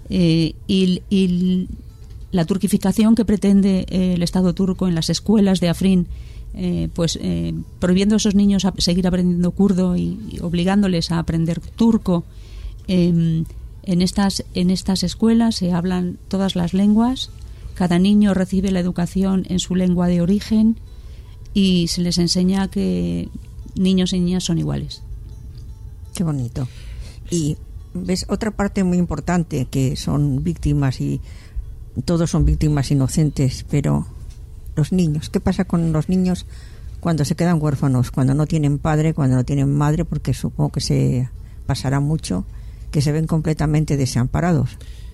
y la turquificación que pretende el Estado turco en las escuelas de Afrin, prohibiendo a esos niños a seguir aprendiendo kurdo y obligándoles a aprender turco. En estas escuelas se hablan todas las lenguas, cada niño recibe la educación en su lengua de origen y se les enseña que niños y niñas son iguales. Qué bonito. Y ves otra parte muy importante, que son víctimas, y todos son víctimas inocentes, pero los niños, ¿qué pasa con los niños cuando se quedan huérfanos, cuando no tienen padre, cuando no tienen madre? Porque supongo que se pasará mucho, que se ven completamente desamparados.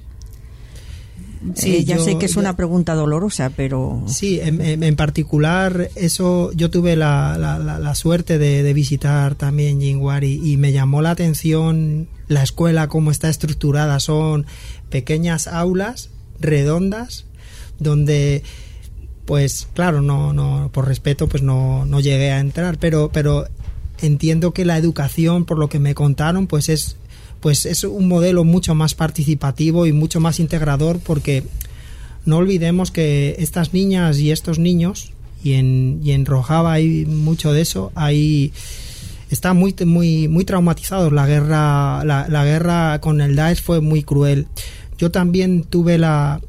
Sí, ya sé que es una pregunta dolorosa, pero... Sí, en particular, eso yo tuve la suerte de visitar también Yinguari, y me llamó la atención la escuela, cómo está estructurada. Son pequeñas aulas redondas donde, pues claro, no por respeto pues no llegué a entrar, pero entiendo que la educación, por lo que me contaron, pues es un modelo mucho más participativo y mucho más integrador, porque no olvidemos que estas niñas y estos niños, y en Rojava hay mucho de eso, están muy traumatizados. La guerra con el Daesh fue muy cruel. Yo también tuve la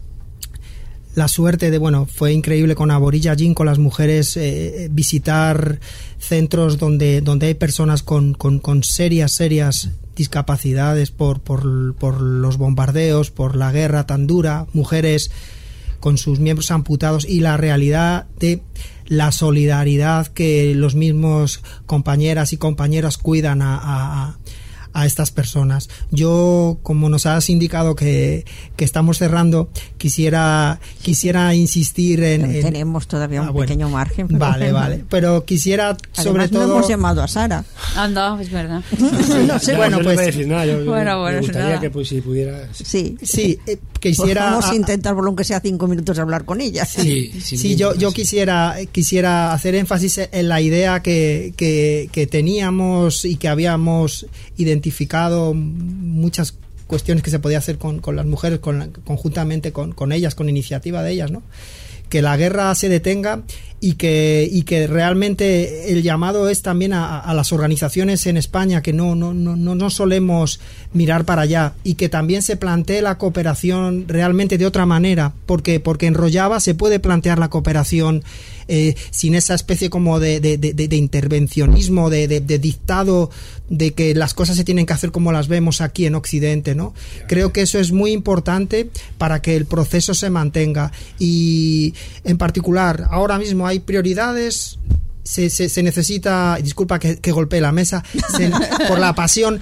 suerte fue increíble con Aboriyajin, con las mujeres, visitar centros donde hay personas con serias discapacidades por los bombardeos, por la guerra tan dura, mujeres con sus miembros amputados, y la realidad de la solidaridad que los mismos compañeras y compañeros cuidan a estas personas. Yo, como nos has indicado que estamos cerrando, quisiera insistir en... Tenemos todavía un pequeño margen. Vale. Pero quisiera, sobre Además, todo... no hemos llamado a Sara. Anda, es verdad. No sé. Bueno, pues... No voy a decir nada. Me gustaría nada. que pues, si pudiera... Sí. Quisiera... Pues vamos a intentar, por lo que sea 5 minutos, hablar con ella. Sí, yo quisiera hacer énfasis en la idea que teníamos y que habíamos identificado muchas cuestiones que se podía hacer con las mujeres, conjuntamente con ellas, con iniciativa de ellas, ¿no? Que la guerra se detenga y que realmente el llamado es también a las organizaciones en España, que no solemos mirar para allá, y que también se plantee la cooperación realmente de otra manera, porque en Rojava se puede plantear la cooperación sin esa especie como de intervencionismo, de dictado, de que las cosas se tienen que hacer como las vemos aquí en Occidente, ¿no? Creo que eso es muy importante para que el proceso se mantenga, y en particular ahora mismo hay prioridades. Se necesita, disculpa que golpee la mesa, por la pasión,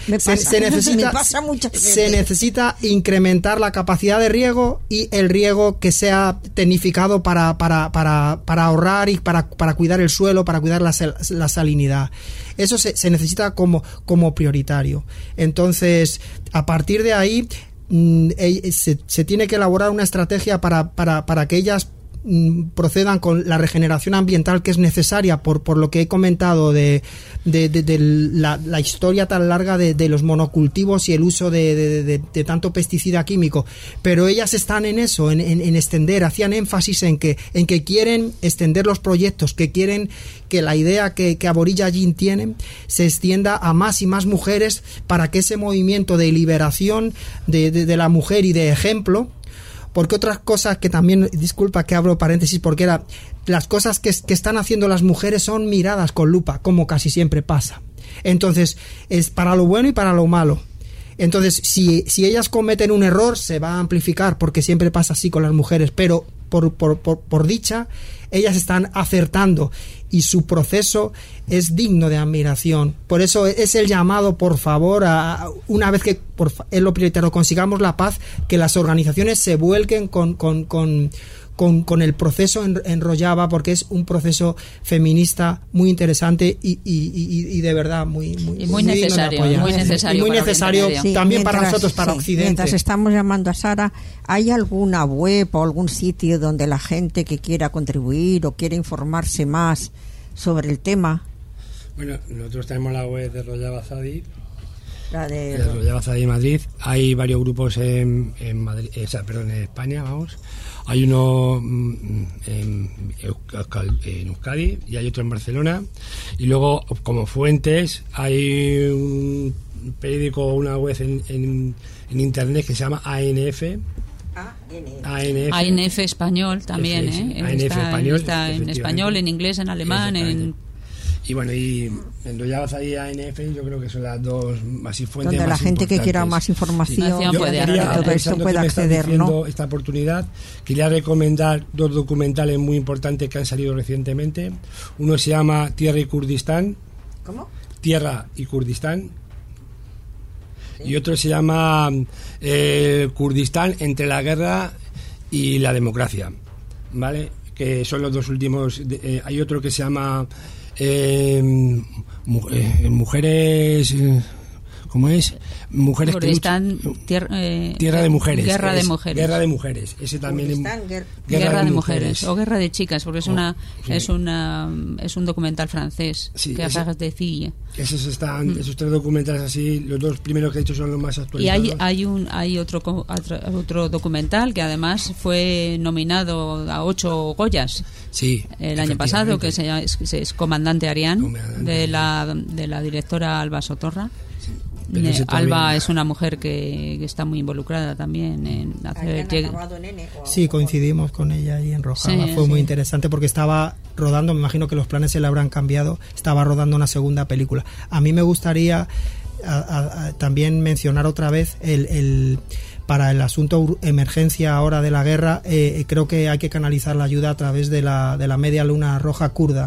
se necesita incrementar la capacidad de riego, y el riego que sea tecnificado para ahorrar y para cuidar el suelo, para cuidar la salinidad. Eso se necesita como prioritario. Entonces, a partir de ahí, se tiene que elaborar una estrategia para que ellas procedan con la regeneración ambiental que es necesaria por lo que he comentado de la historia tan larga de los monocultivos y el uso de tanto pesticida químico. Pero ellas están en eso, en extender, hacían énfasis en que quieren extender los proyectos, que quieren que la idea que Aboriyajin tienen se extienda a más y más mujeres, para que ese movimiento de liberación de la mujer y de ejemplo. Porque otras cosas que también, disculpa que abro paréntesis, porque las cosas que están haciendo las mujeres son miradas con lupa, como casi siempre pasa. Entonces, es para lo bueno y para lo malo. Entonces, si ellas cometen un error, se va a amplificar, porque siempre pasa así con las mujeres, pero por dicha, ellas están acertando, y su proceso es digno de admiración. Por eso es el llamado, por favor, una vez que es lo prioritario, consigamos la paz, que las organizaciones se vuelquen con el proceso en Rojava, porque es un proceso feminista muy interesante y de verdad muy necesario, muy necesario sí, también para nosotros, para Occidente. Mientras estamos llamando a Sara, ¿hay alguna web o algún sitio donde la gente que quiera contribuir o quiera informarse más sobre el tema? Bueno, nosotros tenemos la web de Rojava Zadi, La de Rollaba Zadie Madrid. Hay varios grupos en Madrid, en España, vamos. Hay uno en Euskadi y hay otro en Barcelona. Y luego, como fuentes, hay un periódico, una web en internet que se llama ANF. ANF español también, ANF español, está en español, en inglés, en alemán, y bueno, y en Rollaba Zadie y ANF yo creo que son las dos más fuentes donde más la gente que quiera más información puede todo esto puede acceder, ¿no? Esta oportunidad quería recomendar 2 documentales muy importantes que han salido recientemente. Uno se llama Tierra y Kurdistán. ¿Cómo? Tierra y Kurdistán. Sí. Y otro se llama Kurdistán entre la guerra y la democracia, ¿vale? Que son los 2 últimos. Hay otro que se llama mujeres, ¿cómo es? Mujeres Kurdistán, Tierra de Mujeres. Guerra de Mujeres. Guerra de Mujeres. Ese también. Guerra de Mujeres o Guerra de Chicas, porque es un documental francés que hagas de Cilla. Esos 3 documentales así, los 2 primeros que he hecho son los más actualizados. Y hay otro documental que además fue nominado a 8 Goyas. Sí. El año pasado, que es Comandante Arián, de la directora Alba Sotorra. Alba es una mujer que está muy involucrada también en hacer. Sí, coincidimos con ella ahí en Rojava. Fue muy interesante porque estaba rodando, me imagino que los planes se le habrán cambiado, estaba rodando una segunda película. A mí me gustaría también mencionar otra vez para el asunto emergencia ahora de la guerra, creo que hay que canalizar la ayuda a través de la Media Luna Roja kurda,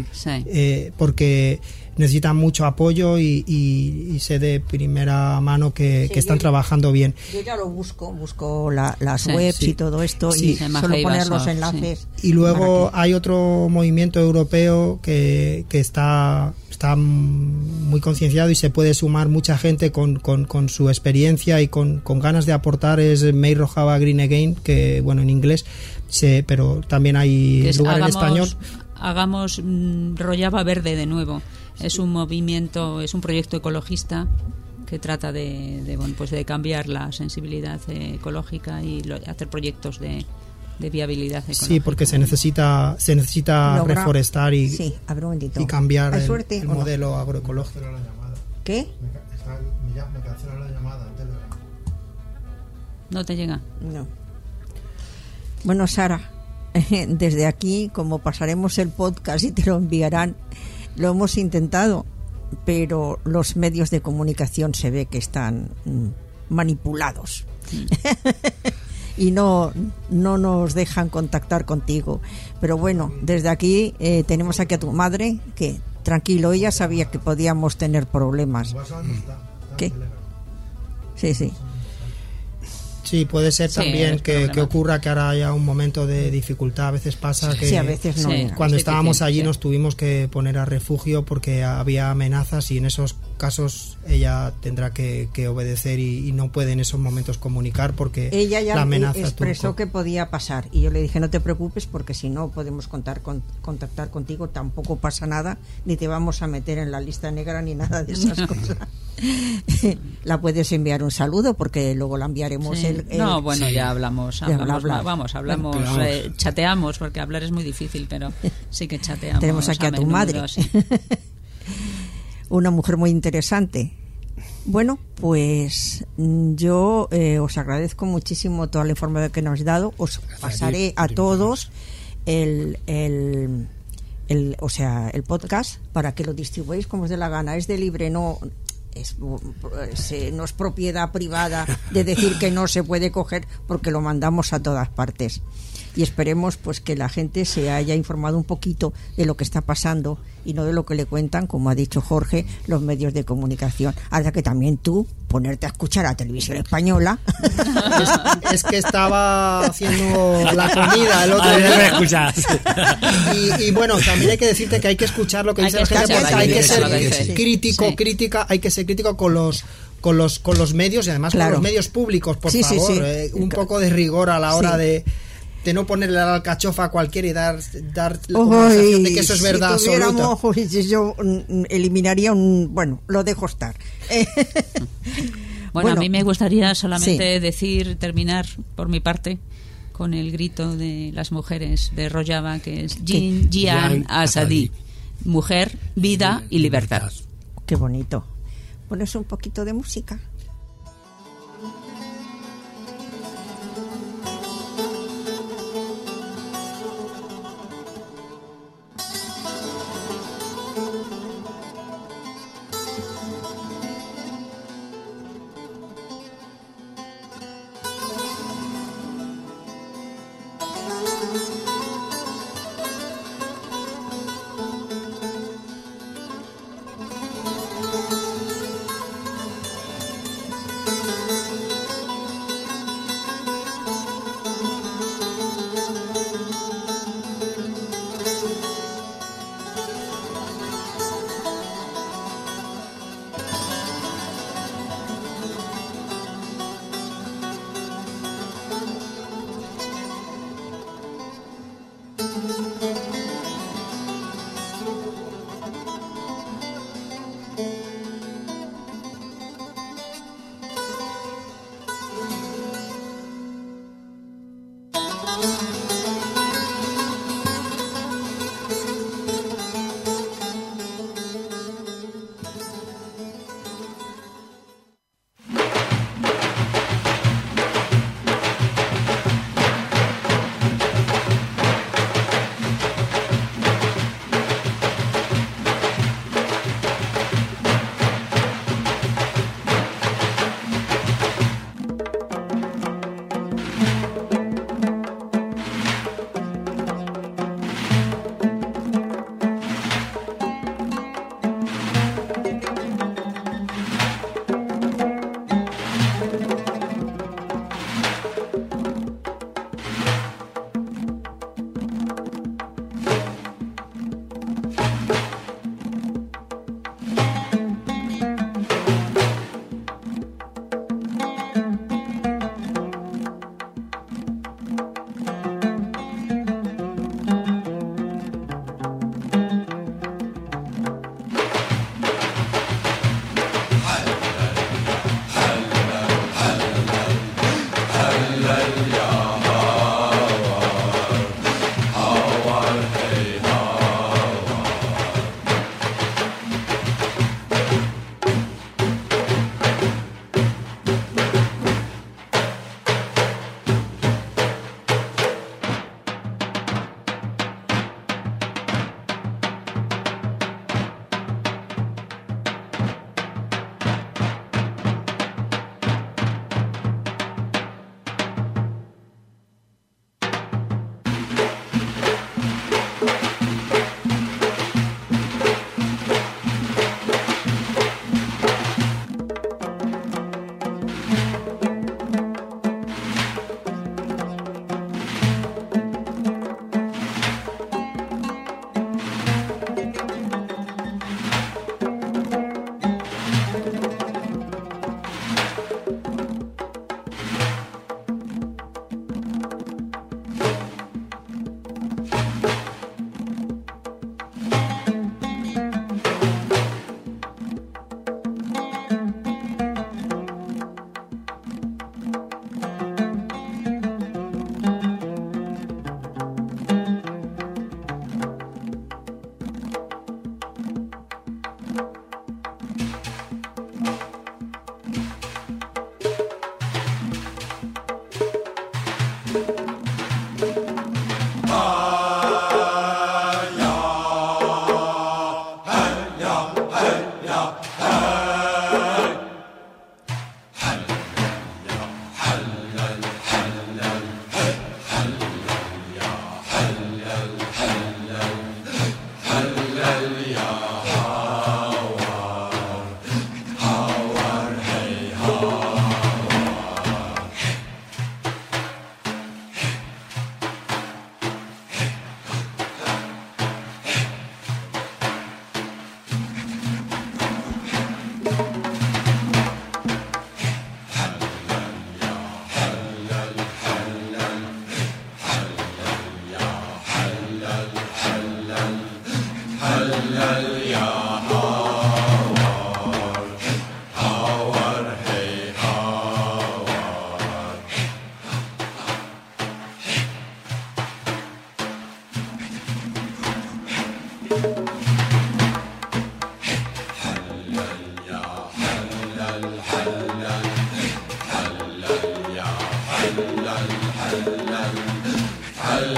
porque necesitan mucho apoyo y sé de primera mano que están trabajando bien. Yo ya lo busco las webs y todo esto y solo poner los enlaces. Y luego hay otro movimiento europeo que está muy concienciado y se puede sumar mucha gente con su experiencia y con ganas de aportar, es May Rojava Green Again, que bueno, en inglés, pero también hay lugar en español. Hagamos Rojava Verde de nuevo. Es un movimiento, es un proyecto ecologista que trata de cambiar la sensibilidad ecológica y hacer proyectos de viabilidad ecológica. Sí, porque se necesita reforestar y cambiar el modelo agroecológico. ¿Qué? Me cancela la llamada. ¿No te llega? No. Bueno, Sara, desde aquí, como pasaremos el podcast y te lo enviarán, lo hemos intentado, pero los medios de comunicación se ve que están manipulados. Y no nos dejan contactar contigo. Pero bueno, desde aquí tenemos aquí a tu madre, que tranquilo, ella sabía que podíamos tener problemas. ¿Qué? Sí. Sí, puede ser también que ocurra que ahora haya un momento de dificultad. A veces pasa que a veces no. Cuando estábamos allí nos tuvimos que poner a refugio porque había amenazas y en esos casos ella tendrá que obedecer y no puede en esos momentos comunicar porque ella ya la amenaza expresó que podía pasar y yo le dije no te preocupes porque si no podemos contactar contigo, tampoco pasa nada, ni te vamos a meter en la lista negra ni nada de esas cosas. La puedes enviar un saludo porque luego la enviaremos. Ya hablamos, chateamos porque hablar es muy difícil, pero sí que chateamos. Tenemos aquí a tu madre, una mujer muy interesante. Bueno, pues yo os agradezco muchísimo toda la información que nos has dado. Os pasaré a todos el podcast para que lo distribuáis como os dé la gana. Es de libre, no es propiedad privada de decir que no se puede coger porque lo mandamos a todas partes. Y esperemos pues que la gente se haya informado un poquito de lo que está pasando y no de lo que le cuentan, como ha dicho Jorge, los medios de comunicación. Ahora que también tú ponerte a escuchar a Televisión Española. Es que estaba haciendo la comida el otro día. Y bueno, también hay que decirte que hay que escuchar lo que dice la gente, porque hay que ser crítica, hay que ser crítico con los medios y además con los medios públicos, por favor. Un poco de rigor a la hora de de no ponerle la alcachofa a cualquiera y dar la sensación de que eso es verdad absoluta. Yo eliminaría bueno, lo dejo estar. Bueno, a mí me gustaría solamente terminar por mi parte con el grito de las mujeres de Rojava, que es Jin Jian Azadi, mujer, vida y libertad. Qué bonito. Pones un poquito de música.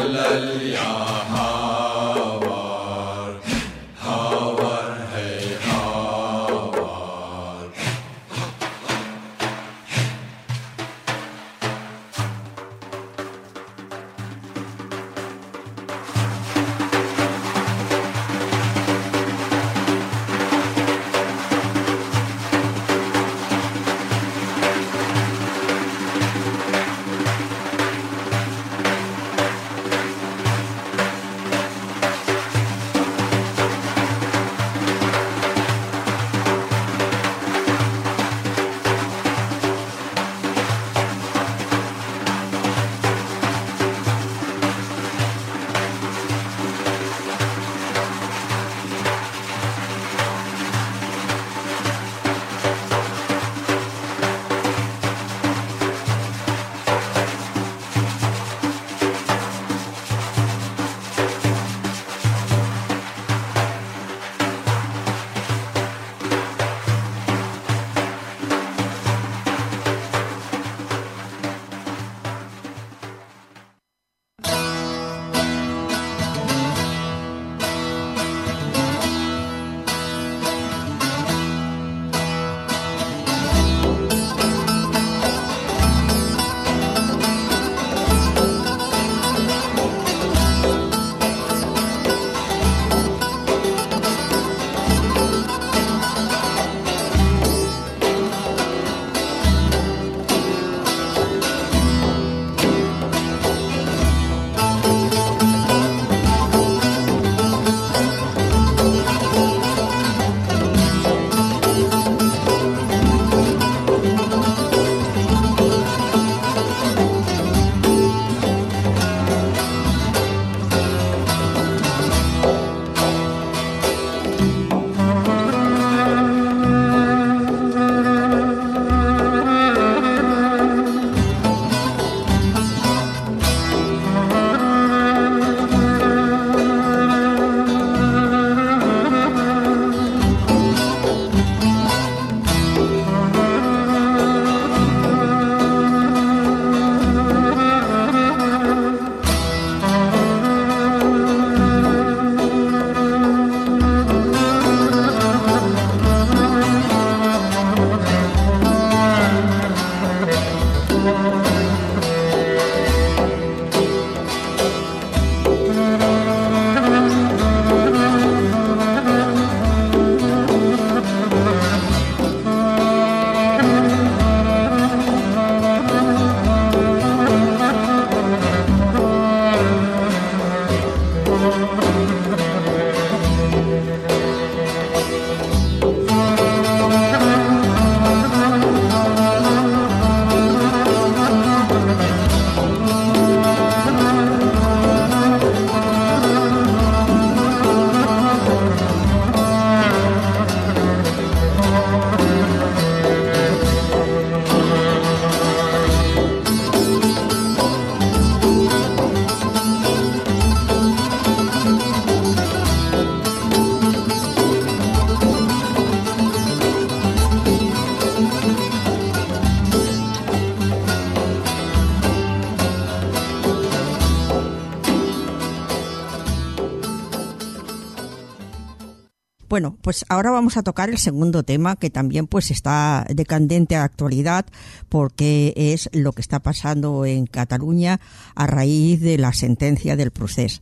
Bueno, pues ahora vamos a tocar el segundo tema, que también pues está de candente actualidad, porque es lo que está pasando en Cataluña a raíz de la sentencia del procés.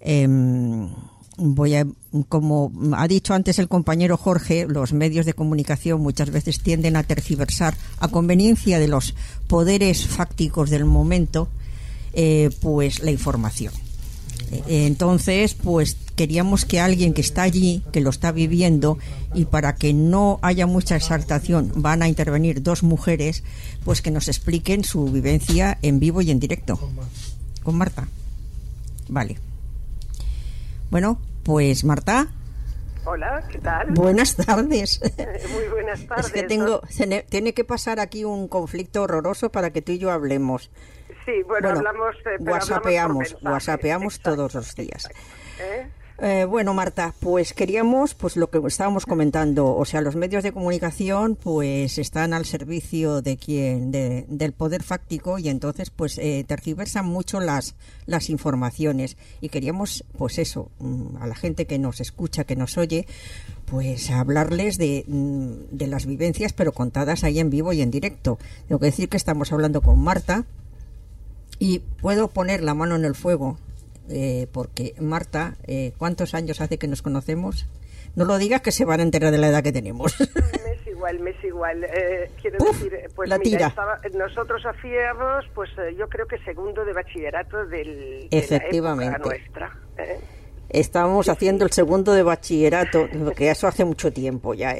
Como ha dicho antes el compañero Jorge, los medios de comunicación muchas veces tienden a tergiversar a conveniencia de los poderes fácticos del momento, pues la información. Entonces, pues queríamos que alguien que está allí, que lo está viviendo, y para que no haya mucha exaltación, van a intervenir dos mujeres, pues que nos expliquen su vivencia en vivo y en directo. Con Marta. Vale. Bueno, pues Marta. Hola, ¿qué tal? Buenas tardes. Muy buenas tardes. Es que tiene que pasar aquí un conflicto horroroso para que tú y yo hablemos. Sí, bueno hablamos... whatsappeamos todos los días. Bueno, Marta, pues queríamos, pues lo que estábamos comentando, o sea, los medios de comunicación pues están al servicio de del poder fáctico y entonces pues tergiversan mucho las informaciones y queríamos pues eso, a la gente que nos escucha, que nos oye, pues hablarles de las vivencias pero contadas ahí en vivo y en directo. Tengo que decir que estamos hablando con Marta y puedo poner la mano en el fuego. Porque Marta, ¿cuántos años hace que nos conocemos? No lo digas que se van a enterar de la edad que tenemos. Mes igual. Quiero decir, pues la tira. Nosotros hacíamos, pues yo creo que segundo de bachillerato de Efectivamente. la época nuestra. Estábamos haciendo el segundo de bachillerato, que eso hace mucho tiempo ya.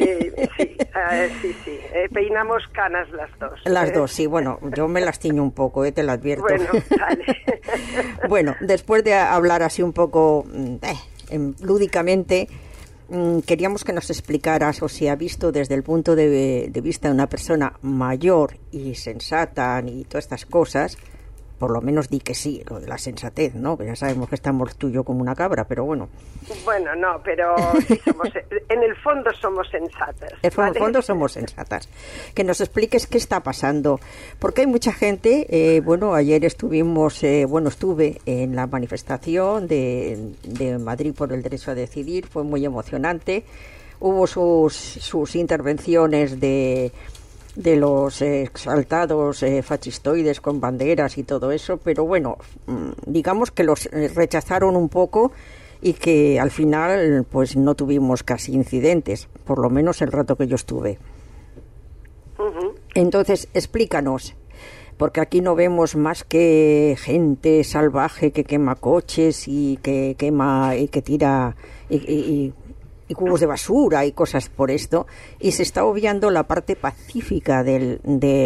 Sí. Peinamos canas las dos. Las dos, sí. Bueno, yo me las tiño un poco, te lo advierto. Bueno, dale. Bueno, después de hablar así un poco lúdicamente, queríamos que nos explicaras, o sea, visto desde el punto de vista de una persona mayor y sensata y todas estas cosas, por lo menos di que sí, lo de la sensatez, ¿no? Que ya sabemos que estamos tú y yo como una cabra, pero bueno. Bueno, no, pero sí en el fondo somos sensatas. En el fondo somos sensatas. Que nos expliques qué está pasando, porque hay mucha gente, ayer estuve en la manifestación de Madrid por el derecho a decidir, fue muy emocionante, hubo sus intervenciones de los exaltados fascistoides con banderas y todo eso, pero bueno, digamos que los rechazaron un poco y que al final pues no tuvimos casi incidentes, por lo menos el rato que yo estuve. Uh-huh. Entonces, explícanos, porque aquí no vemos más que gente salvaje que quema coches y que quema y que tira y cubos de basura y cosas por esto, y se está obviando la parte pacífica de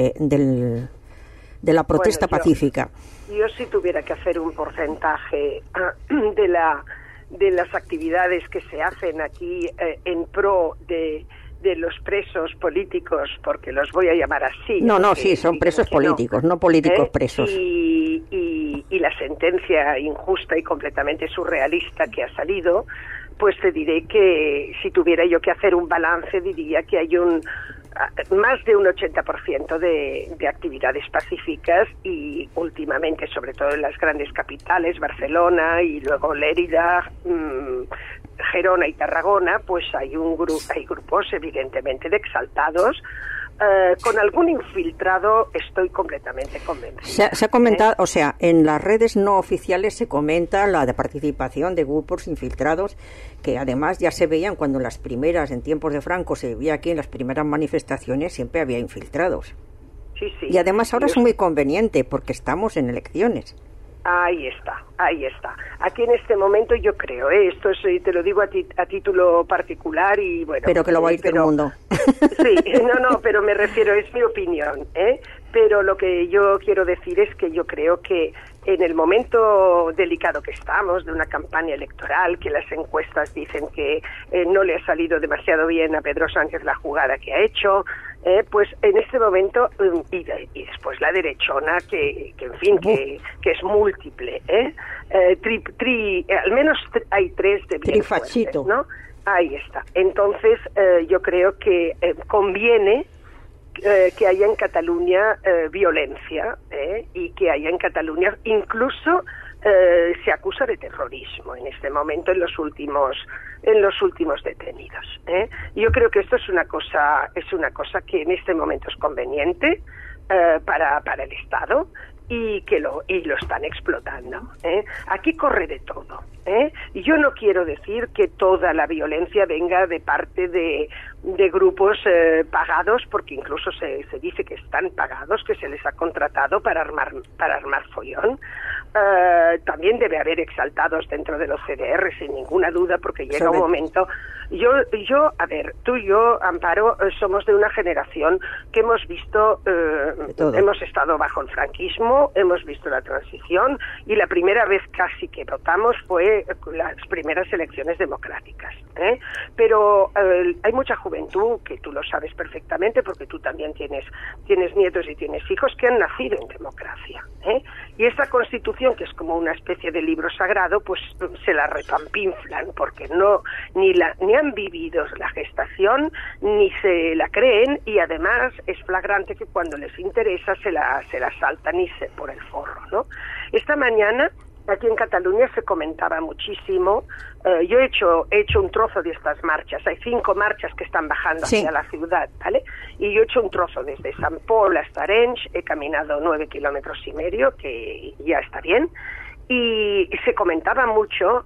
la protesta pacífica. Yo si tuviera que hacer un porcentaje de las actividades que se hacen aquí en pro de los presos políticos, porque los voy a llamar así. Sí, son presos políticos, no políticos presos. Y la sentencia injusta y completamente surrealista que ha salido, pues te diré que si tuviera yo que hacer un balance, diría que hay más de un 80% de actividades pacíficas y últimamente, sobre todo en las grandes capitales, Barcelona y luego Lérida, Gerona y Tarragona, pues hay grupos evidentemente de exaltados. Con algún infiltrado estoy completamente convencida. Se ha comentado, o sea, en las redes no oficiales se comenta la de participación de grupos infiltrados que además ya se veían cuando en tiempos de Franco se veía aquí en las primeras manifestaciones, siempre había infiltrados. Sí. Y además ahora es muy conveniente porque estamos en elecciones. Ahí está. Aquí en este momento yo creo, esto te lo digo a título particular y bueno. Pero que lo va a ir todo el mundo. Sí, pero me refiero, es mi opinión, Pero lo que yo quiero decir es que yo creo que en el momento delicado que estamos, de una campaña electoral, que las encuestas dicen que no le ha salido demasiado bien a Pedro Sánchez la jugada que ha hecho, pues en este momento, y después la derechona, que en fin, que es múltiple, al menos hay tres de bien fuertes, ¿no? Ahí está. Entonces, yo creo que conviene que haya en Cataluña violencia y que haya en Cataluña incluso se acusa de terrorismo en este momento en los últimos detenidos. Yo creo que esto es una cosa que en este momento es conveniente para el Estado y lo están explotando. Aquí corre de todo. Y yo no quiero decir que toda la violencia venga de parte de grupos pagados, porque incluso se dice que están pagados, que se les ha contratado para armar follón. También debe haber exaltados dentro de los CDR, sin ninguna duda, porque llega un momento. A ver, tú y yo, Amparo, somos de una generación que hemos visto, hemos estado bajo el franquismo, hemos visto la transición y la primera vez casi que votamos fue las primeras elecciones democráticas. Pero hay mucha juventud juventud, que tú lo sabes perfectamente porque tú también tienes nietos y tienes hijos que han nacido en democracia, ¿eh? Y esta Constitución, que es como una especie de libro sagrado, pues se la repampinflan porque ni han vivido la gestación ni se la creen, y además es flagrante que cuando les interesa se la saltan por el forro, ¿no? Esta mañana aquí en Cataluña se comentaba muchísimo. Yo he hecho un trozo de estas marchas. Hay 5 marchas que están bajando hacia la ciudad, ¿vale? Y yo he hecho un trozo desde Sant Pol hasta Arenys. He caminado 9,5 kilómetros, que ya está bien. Y se comentaba mucho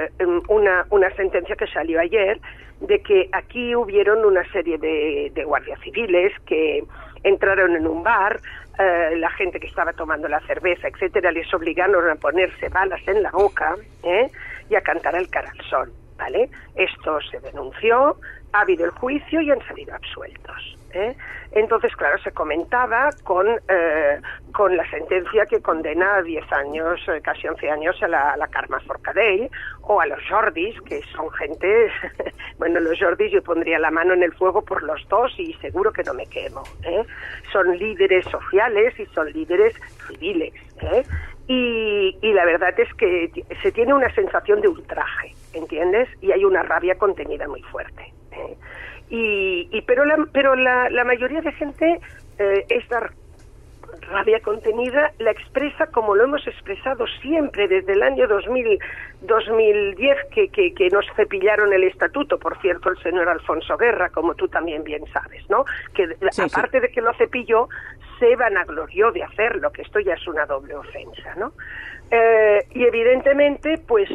una sentencia que salió ayer de que aquí hubieron una serie de guardias civiles que entraron en un bar, la gente que estaba tomando la cerveza, etcétera, les obligaron a ponerse balas en la boca, y a cantar el cara al sol, ¿vale? Esto se denunció, ha habido el juicio y han salido absueltos, ¿eh? Entonces, claro, se comentaba con la sentencia que condena a 10 años, casi 11 años a la Carme Forcadell, o a los Jordis, que son gente... Bueno, los Jordis yo pondría la mano en el fuego por los dos y seguro que no me quemo, ¿eh? Son líderes sociales y son líderes civiles, ¿eh? Y la verdad es que se tiene una sensación de ultraje, ¿entiendes? Y hay una rabia contenida muy fuerte, ¿eh? Pero la mayoría de gente esta rabia contenida la expresa como lo hemos expresado siempre desde el año 2010 que nos cepillaron el estatuto, por cierto, el señor Alfonso Guerra, como tú también bien sabes, ¿no? Que aparte de que lo cepilló, se vanaglorió de hacerlo, que esto ya es una doble ofensa, ¿no? Y evidentemente, pues...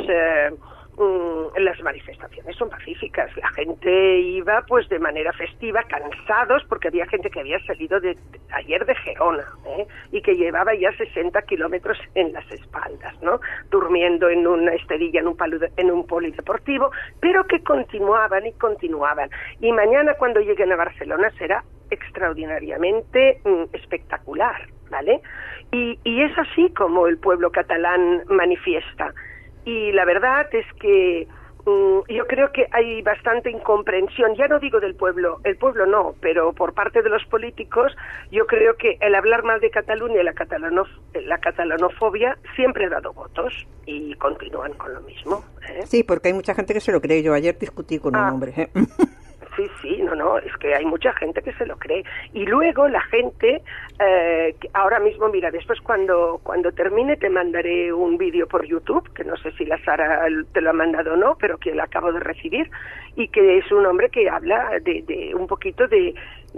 las manifestaciones son pacíficas, la gente iba pues de manera festiva, cansados, porque había gente que había salido ayer de Gerona, y que llevaba ya 60 kilómetros en las espaldas, ¿no? Durmiendo en una esterilla en un polideportivo, pero que continuaban y continuaban. Y mañana cuando lleguen a Barcelona será extraordinariamente espectacular, ¿vale? Y es así como el pueblo catalán manifiesta. Y la verdad es que yo creo que hay bastante incomprensión, ya no digo del pueblo, el pueblo no, pero por parte de los políticos, yo creo que el hablar mal de Cataluña y la catalanofobia siempre ha dado votos y continúan con lo mismo, ¿eh? Sí, porque hay mucha gente que se lo cree. Yo ayer discutí con un hombre, ¿eh? Sí, no, es que hay mucha gente que se lo cree. Y luego la gente, ahora mismo, mira, después cuando termine te mandaré un vídeo por YouTube, que no sé si la Sara te lo ha mandado o no, pero que lo acabo de recibir, y que es un hombre que habla de un poquito de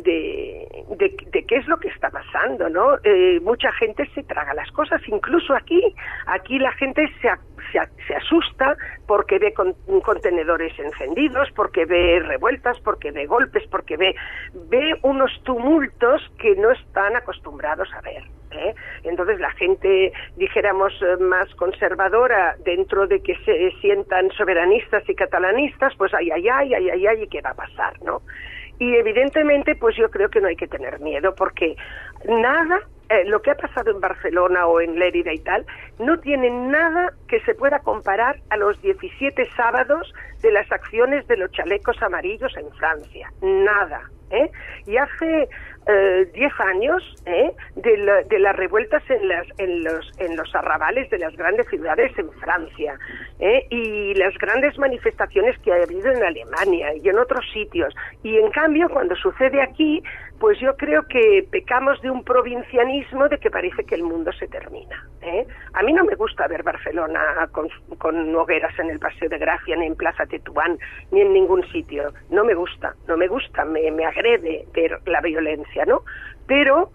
qué es lo que está pasando, ¿no? Mucha gente se traga las cosas, incluso aquí la gente se asusta porque ve contenedores encendidos, porque ve revueltas, porque ve golpes, porque ve unos tumultos que no están acostumbrados a ver, ¿eh? Entonces la gente, dijéramos, más conservadora, dentro de que se sientan soberanistas y catalanistas, pues ay, ¿y qué va a pasar, no? Y evidentemente, pues yo creo que no hay que tener miedo, porque nada, lo que ha pasado en Barcelona o en Lérida y tal, no tiene nada que se pueda comparar a los 17 sábados de las acciones de los chalecos amarillos en Francia. Nada, ¿eh? Y hace 10 años de las revueltas en los arrabales de las grandes ciudades en Francia, y las grandes manifestaciones que ha habido en Alemania y en otros sitios. Y en cambio, cuando sucede aquí, pues yo creo que pecamos de un provincianismo de que parece que el mundo se termina, ¿eh? A mí no me gusta ver Barcelona con hogueras en el Paseo de Gracia, ni en Plaza Tetuán, ni en ningún sitio. No me gusta, me agrede ver la violencia, ¿no? Pero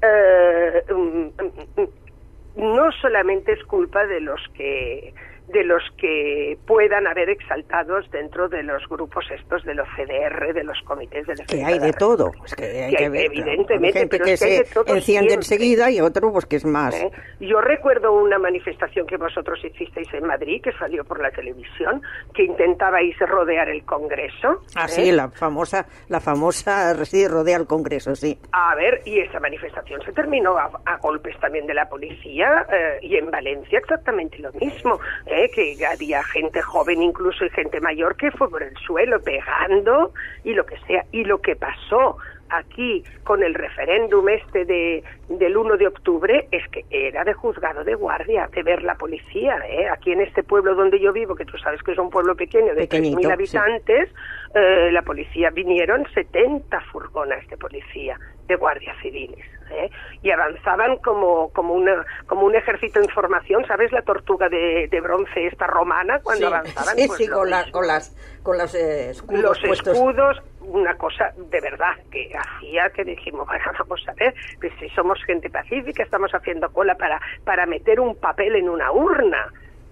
no solamente es culpa de los que puedan haber exaltados dentro de los grupos estos de los CDR, de los comités de defensa. Que hay de todo, pues que hay que ver, evidentemente, gente pero que es que hay de todo se enciende siempre enseguida y otro pues que es más. Yo recuerdo una manifestación que vosotros hicisteis en Madrid, que salió por la televisión, que intentabais rodear el Congreso. Ah, sí, la famosa sí, rodea el Congreso, sí. A ver, y esa manifestación se terminó a golpes también de la policía, y en Valencia exactamente lo mismo, que había gente joven incluso y gente mayor que fue por el suelo pegando y lo que sea. Y lo que pasó aquí con el referéndum del 1 de octubre es que era de juzgado de guardia, de ver la policía, aquí en este pueblo donde yo vivo, que tú sabes que es un pueblo pequeño de 3.000 habitantes, sí. La policía, vinieron 70 furgonas de policía, de guardias civiles, y avanzaban como un ejército de información. ¿Sabes la tortuga de bronce esta romana cuando avanzaban? Sí, pues sí, con los escudos los puestos. Escudos, una cosa de verdad que hacía que dijimos, bueno, vamos a ver, pues si somos gente pacífica, estamos haciendo cola para meter un papel en una urna.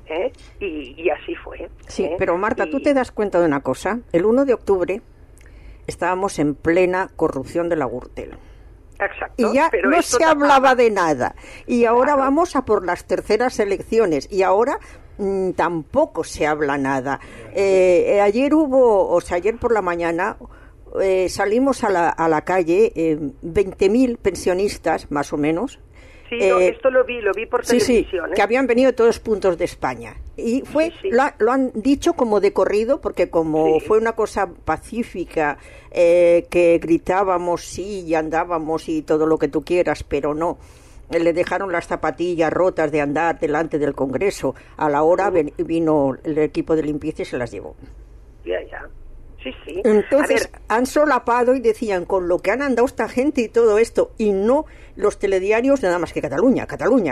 Y así fue. Sí, pero Marta, tú te das cuenta de una cosa. El 1 de octubre estábamos en plena corrupción de la Gürtel. Exacto. Y ya no se hablaba de nada. Y ahora vamos a por las terceras elecciones. Y ahora tampoco se habla nada. Ayer por la mañana salimos a la calle 20.000 pensionistas, más o menos. Sí, esto lo vi por televisión. Que habían venido de todos puntos de España. Y fue lo han dicho como de corrido, porque como fue una cosa pacífica, que gritábamos sí y andábamos y todo lo que tú quieras, pero no. Le dejaron las zapatillas rotas de andar delante del Congreso. A la hora vino el equipo de limpieza y se las llevó. Ya. Sí. Entonces han solapado y decían, con lo que han andado esta gente y todo esto, y no los telediarios nada más que Cataluña.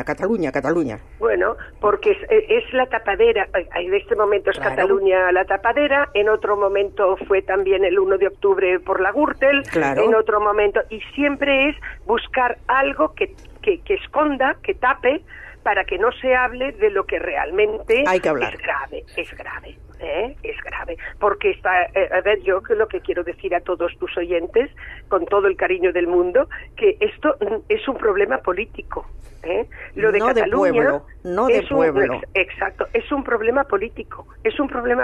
Bueno, porque es la tapadera. En este momento es Cataluña la tapadera, en otro momento fue también el 1 de octubre por la Gürtel, en otro momento, y siempre es buscar algo que esconda, que tape, para que no se hable de lo que realmente hay que hablar. Es grave, porque yo lo que quiero decir a todos tus oyentes, con todo el cariño del mundo, que esto es un problema político. Lo de Cataluña no de pueblo. Exacto, es un problema político. Es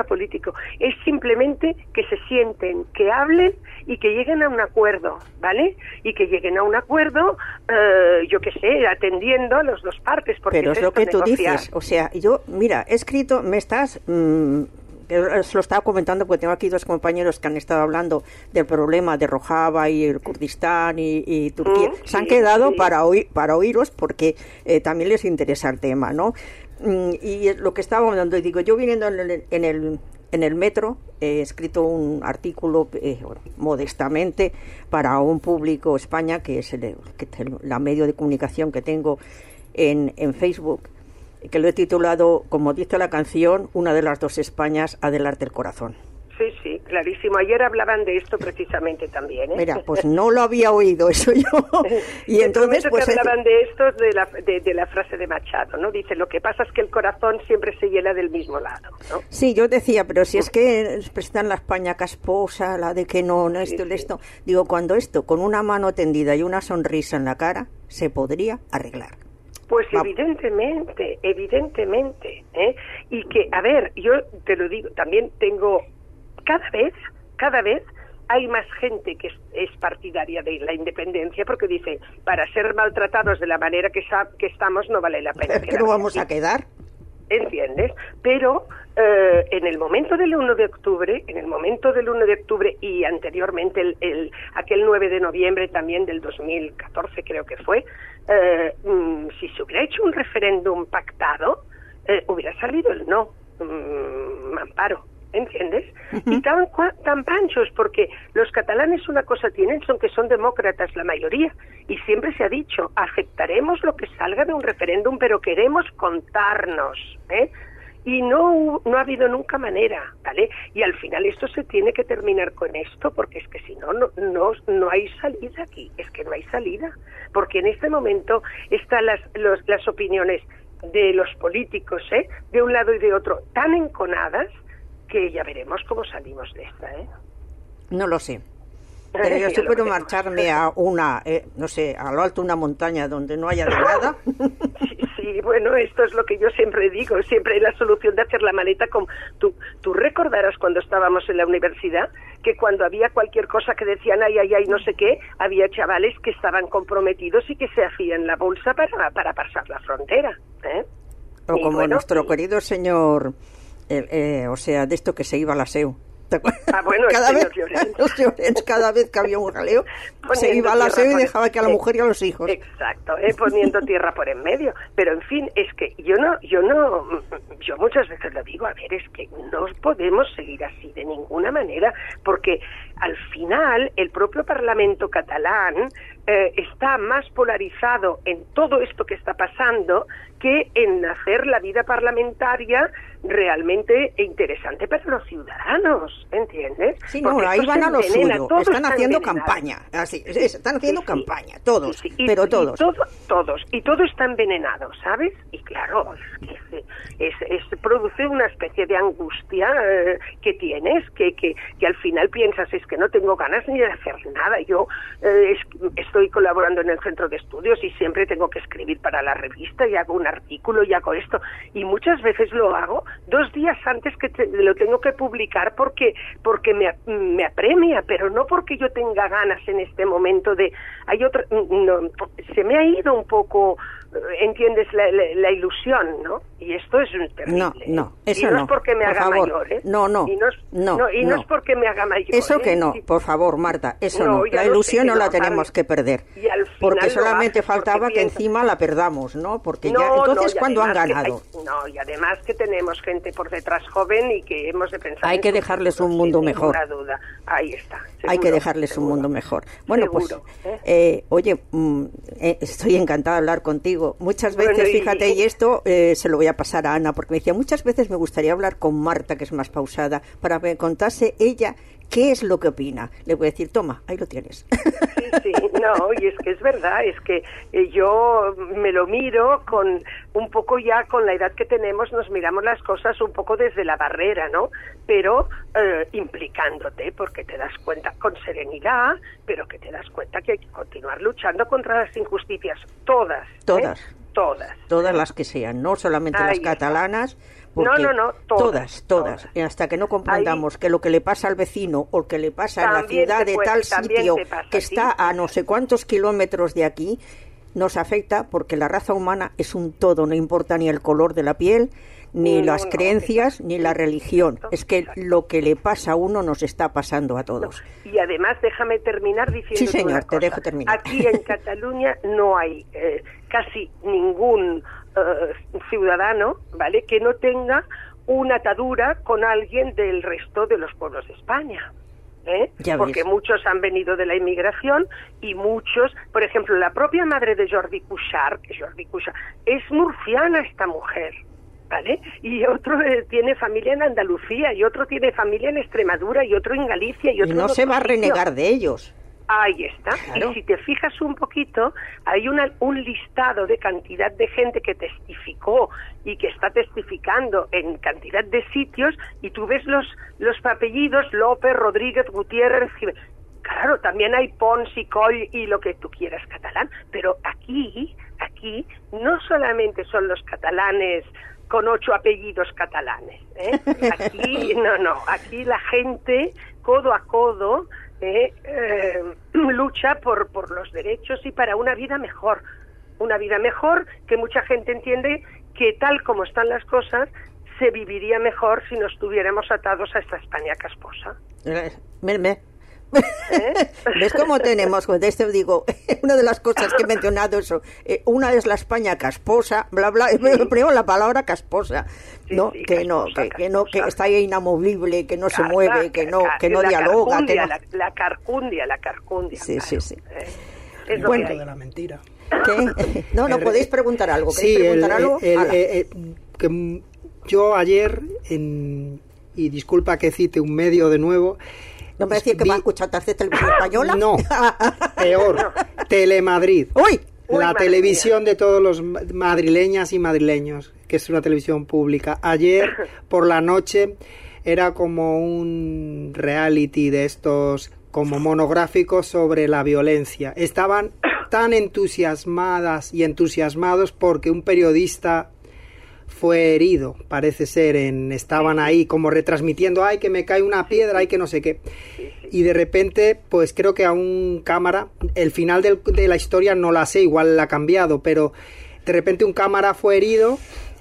simplemente que se sienten, que hablen y que lleguen a un acuerdo, ¿vale? Y que lleguen a un acuerdo, yo qué sé, atendiendo a las dos partes. Porque pero es lo que tú dices. O sea, yo, mira, he escrito, os lo estaba comentando porque tengo aquí dos compañeros que han estado hablando del problema de Rojava y el Kurdistán y Turquía. Se han quedado para oíros porque también les interesa el tema, ¿no? Y lo que estaba hablando, y digo, yo viniendo en el metro he escrito un artículo modestamente para un público España, que es la medio de comunicación que tengo en Facebook, que lo he titulado, como dice la canción, Una de las dos Españas, adelante el corazón. Sí, clarísimo. Ayer hablaban de esto precisamente también. Mira, pues no lo había oído eso yo. Y entonces pues que hablaban de esto, de la frase de Machado, ¿no? Dice, lo que pasa es que el corazón siempre se llena del mismo lado, ¿no? Sí, yo decía, pero si es que presentan la España casposa, la de que no esto. Digo, cuando esto, con una mano tendida y una sonrisa en la cara, se podría arreglar. Pues evidentemente, y que, a ver, yo te lo digo, también tengo, cada vez hay más gente que es partidaria de la independencia, porque dice, para ser maltratados de la manera que estamos no vale la pena. ¿Qué no vamos a quedar? ¿Entiendes? Pero en el momento del 1 de octubre, y anteriormente aquel 9 de noviembre también del 2014 creo que fue, si se hubiera hecho un referéndum pactado, hubiera salido el no, Mamparo. ¿Entiendes? Uh-huh. Y tan panchos, porque los catalanes una cosa tienen, son que son demócratas la mayoría, y siempre se ha dicho, aceptaremos lo que salga de un referéndum, pero queremos contarnos, y no ha habido nunca manera, ¿vale? Y al final esto se tiene que terminar con esto, porque es que si no hay salida aquí, es que no hay salida, porque en este momento están las opiniones de los políticos, de un lado y de otro, tan enconadas, que ya veremos cómo salimos de esta, No lo sé. Pero yo puedo marcharme a a lo alto de una montaña donde no haya nada. Sí, bueno, esto es lo que yo siempre digo, siempre hay la solución de hacer la maleta con... Tú recordarás cuando estábamos en la universidad, que cuando había cualquier cosa que decían ay, no sé qué, había chavales que estaban comprometidos y que se hacían la bolsa para pasar la frontera, O como nuestro querido señor, o sea, de esto que se iba a la SEU. Bueno, cada vez que había un jaleo se iba a la SEU y dejaba que a la mujer y a los hijos. Exacto, poniendo tierra por en medio. Pero en fin, es que yo muchas veces lo digo, a ver, es que no podemos seguir así de ninguna manera, porque al final el propio Parlamento catalán está más polarizado en todo esto que está pasando que en hacer la vida parlamentaria realmente interesante para los ciudadanos, ¿entiendes? Sí, no, ahí van a lo suyo, están haciendo campaña, así, están haciendo campaña, todos, pero todos. Y todo está envenenado, ¿sabes? Y claro, produce una especie de angustia que tienes, que al final piensas, es que no tengo ganas ni de hacer nada. Yo estoy colaborando en el centro de estudios y siempre tengo que escribir para la revista y hago un artículo y hago esto, y muchas veces lo hago 2 días antes que lo tengo que publicar porque me apremia, pero no porque yo tenga ganas en este momento de... se me ha ido un poco, ¿entiendes? La ilusión, ¿no? Y esto es terrible. No, eso y no es porque me haga favor. mayor, ¿eh? No es porque me haga mayor. Eso que no, por favor, Marta, eso no. La ilusión no la tenemos que perder. Porque solamente faltaba que encima la perdamos, ¿no? Porque ya entonces cuando han ganado. Y además que tenemos gente por detrás joven y que hemos de pensar... Hay que dejarles un mundo mejor. Sin duda. Ahí está. Seguro, hay que dejarles un mundo mejor. Bueno, seguro, pues, oye, estoy encantada de hablar contigo. Muchas veces, fíjate, y esto se lo voy a pasar a Ana, porque me decía, muchas veces me gustaría hablar con Marta, que es más pausada, para que me contase ella qué es lo que opina. Le voy a decir, toma, ahí lo tienes. Sí, no, y es que es verdad, es que yo me lo miro con un poco ya con la edad que tenemos, nos miramos las cosas un poco desde la barrera, ¿no? Pero implicándote, porque te das cuenta con serenidad, pero que te das cuenta que hay que continuar luchando contra las injusticias, todas. Todas las que sean, no solamente las catalanas. No, todas. Hasta que no comprendamos que lo que le pasa al vecino o que le pasa en la ciudad de tal sitio que está a no sé cuántos kilómetros de aquí, nos afecta, porque la raza humana es un todo, no importa ni el color de la piel, ni las creencias, ni la religión. Es que lo que le pasa a uno nos está pasando a todos. Y además, déjame terminar diciendo sí, señor, una cosa. Te dejo terminar. Aquí en Cataluña no hay casi ningún ciudadano, ¿vale?, que no tenga una atadura con alguien del resto de los pueblos de España. Porque muchos han venido de la inmigración y muchos, por ejemplo, la propia madre de Jordi Cuixart, es murciana esta mujer, ¿vale? Y otro tiene familia en Andalucía, y otro tiene familia en Extremadura, y otro en Galicia, y otro no se va a renegar de ellos. Ahí está. Claro. Y si te fijas un poquito, hay un listado de cantidad de gente que testificó y que está testificando en cantidad de sitios, y tú ves los apellidos: López, Rodríguez, Gutiérrez. Claro, también hay Pons y Coll y lo que tú quieras catalán, pero aquí no solamente son los catalanes con 8 apellidos catalanes, Aquí aquí la gente codo a codo lucha por los derechos y para una vida mejor, que mucha gente entiende que tal como están las cosas se viviría mejor si no estuviéramos atados a esta España casposa. ¿Ves cómo tenemos? De esto digo, una de las cosas que he mencionado, una es la España casposa, bla bla, primero la palabra casposa, ¿no? Sí, que está ahí inamovible, que no se mueve, que no dialoga, la carcundia. Sí. Es bueno, de la mentira. ¿Qué? No, podéis preguntar algo. Sí, preguntar algo? Que yo ayer, y disculpa que cite un medio de nuevo. ¿No me decía que va a escuchar televisión española? No, peor, Telemadrid. ¡Uy! La televisión de todos los madrileñas y madrileños, que es una televisión pública. Ayer por la noche era como un reality de estos, como monográficos sobre la violencia. Estaban tan entusiasmadas y entusiasmados porque un periodista fue herido, parece ser, estaban ahí como retransmitiendo, ay, que me cae una piedra, ay, que no sé qué. Y de repente, pues creo que a un cámara, el final de la historia no la sé, igual la ha cambiado, pero de repente un cámara fue herido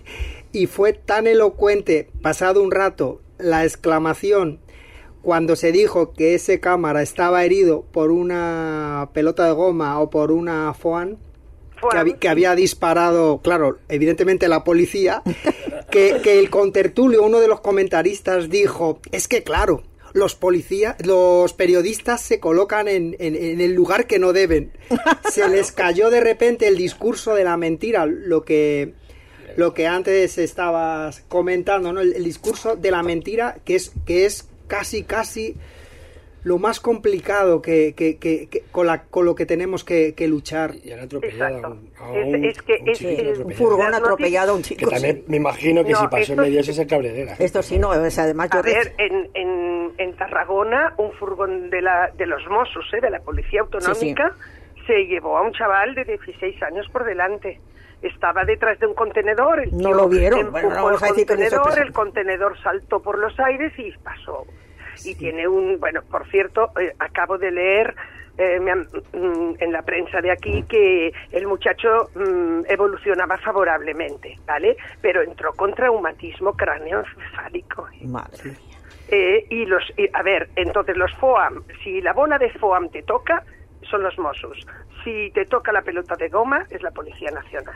Y fue tan elocuente, pasado un rato, la exclamación cuando se dijo que ese cámara estaba herido por una pelota de goma o por una foam, que había disparado, claro, evidentemente la policía, que el contertulio, uno de los comentaristas, dijo, es que claro, los periodistas se colocan en el lugar que no deben. Se les cayó de repente el discurso de la mentira, lo que antes estabas comentando, ¿no? El discurso de la mentira, que es casi lo más complicado con lo que tenemos que luchar. Y han atropellado un furgón atropellado a un chico. Que también me imagino que si pasó en medio ese cabredera. Esto sí, no, es además... A ver, en Tarragona, un furgón de los Mossos, de la Policía Autonómica, se llevó a un chaval de 16 años por delante. Estaba detrás de un contenedor. No lo vieron. Bueno, no vamos a decir el contenedor saltó por los aires y pasó. Y tiene por cierto, acabo de leer en la prensa de aquí que el muchacho evolucionaba favorablemente, ¿vale? Pero entró con traumatismo cráneoencefálico. Madre mía. Entonces los FOAM, si la bola de FOAM te toca, son los Mossos. Si te toca la pelota de goma, es la Policía Nacional.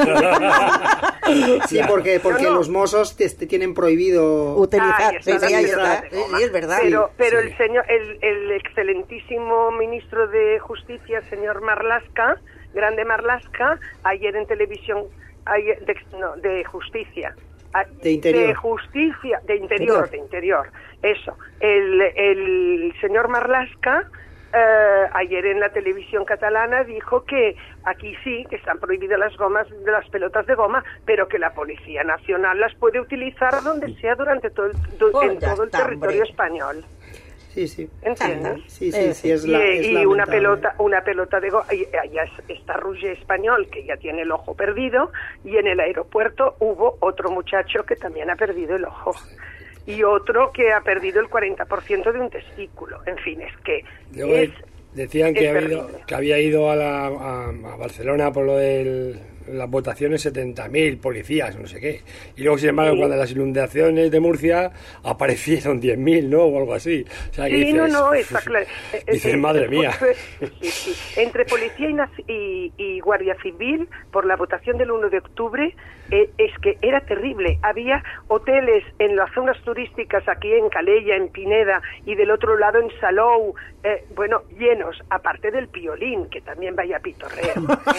Sí, porque los Mossos te tienen prohibido utilizar. Sí, es verdad. Pero el señor, el excelentísimo ministro de Justicia, señor Marlaska, grande Marlaska, ayer en televisión, de Justicia. De Interior. De Justicia, de Interior. Eso. El señor Marlaska... ayer en la televisión catalana dijo que aquí sí, que están prohibidas las gomas de las pelotas de goma, pero que la Policía Nacional las puede utilizar donde sea durante todo el territorio español. Sí. ¿Entiendes? Sí, es una pelota de goma. Allá está Rouget español, que ya tiene el ojo perdido, y en el aeropuerto hubo otro muchacho que también ha perdido el ojo. Y otro que ha perdido el 40% de un testículo. En fin, es que... Decían que había ido a Barcelona por lo de las votaciones 70.000 policías, no sé qué. Y luego, sin embargo, cuando las inundaciones de Murcia aparecieron 10.000, ¿no? O algo así. O sea, está claro. Dices, madre mía. Sí. Entre policía y Guardia Civil, por la votación del 1 de octubre, es que era terrible. Había hoteles en las zonas turísticas, aquí en Calella, en Pineda, y del otro lado en Salou, llenos, aparte del Piolín, que también vaya pitorreo.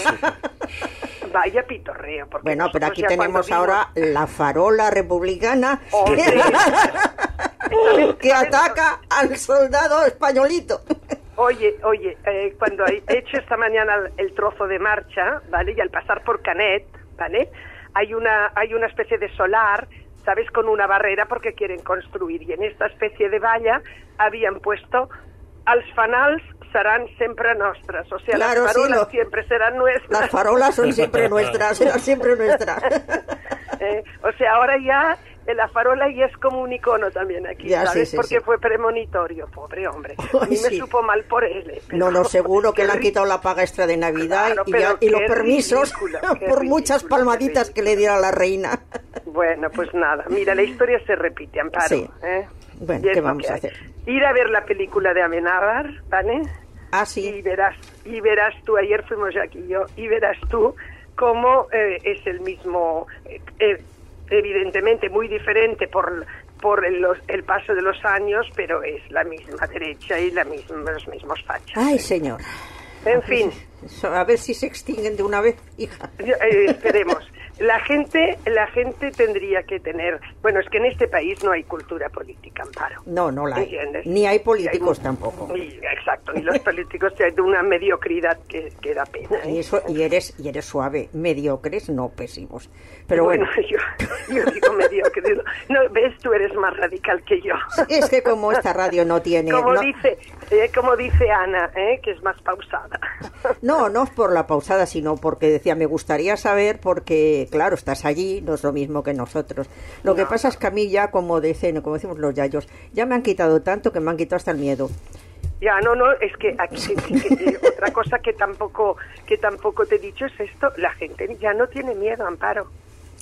Vaya pitorreo. Bueno, pero aquí tenemos ahora la farola republicana que ataca al soldado españolito. Oye, cuando he hecho esta mañana el trozo de marcha, ¿vale? Y al pasar por Canet, ¿vale? Hay una especie de solar, ¿sabes? Con una barrera porque quieren construir. Y en esta especie de valla habían puesto "Els fanals serán siempre nuestras", o sea, claro, las farolas siempre serán nuestras. Las farolas son siempre nuestras, serán siempre nuestras. O sea, ahora ya la farola ya es como un icono también aquí, ya, ¿sabes? Porque fue premonitorio, pobre hombre. A mí me supo mal por él. No, seguro que le han quitado la paga extra de Navidad, claro, y los permisos por muchas palmaditas que le diera la reina. Bueno, pues nada, mira, la historia se repite, Amparo. Sí. Bueno, ¿qué vamos a hacer? Ir a ver la película de Amenábar, ¿vale? Ah, sí. Y verás tú, ayer fuimos Jack y yo, y verás tú cómo es el mismo, evidentemente muy diferente por el paso de los años, pero es la misma derecha y los mismos fachas. Ay, señor. En fin. A ver si se extinguen de una vez, hija. Esperemos. La gente tendría que tener... Bueno, es que en este país no hay cultura política, Amparo. No la hay. ¿Entiendes? Ni hay políticos tampoco. Exacto, ni los políticos de una mediocridad que da pena. Y eres suave. Mediocres, no pésimos. Pero bueno. Yo digo mediocre. No, ves, tú eres más radical que yo. Es que como esta radio no tiene... Como dice Ana, que es más pausada. No es por la pausada, sino porque decía, me gustaría saber, porque claro, estás allí, no es lo mismo que nosotros. Lo que pasa es que a mí ya, como decimos los yayos, ya me han quitado tanto que me han quitado hasta el miedo. Ya, es que aquí otra cosa que tampoco te he dicho es esto, la gente ya no tiene miedo, Amparo.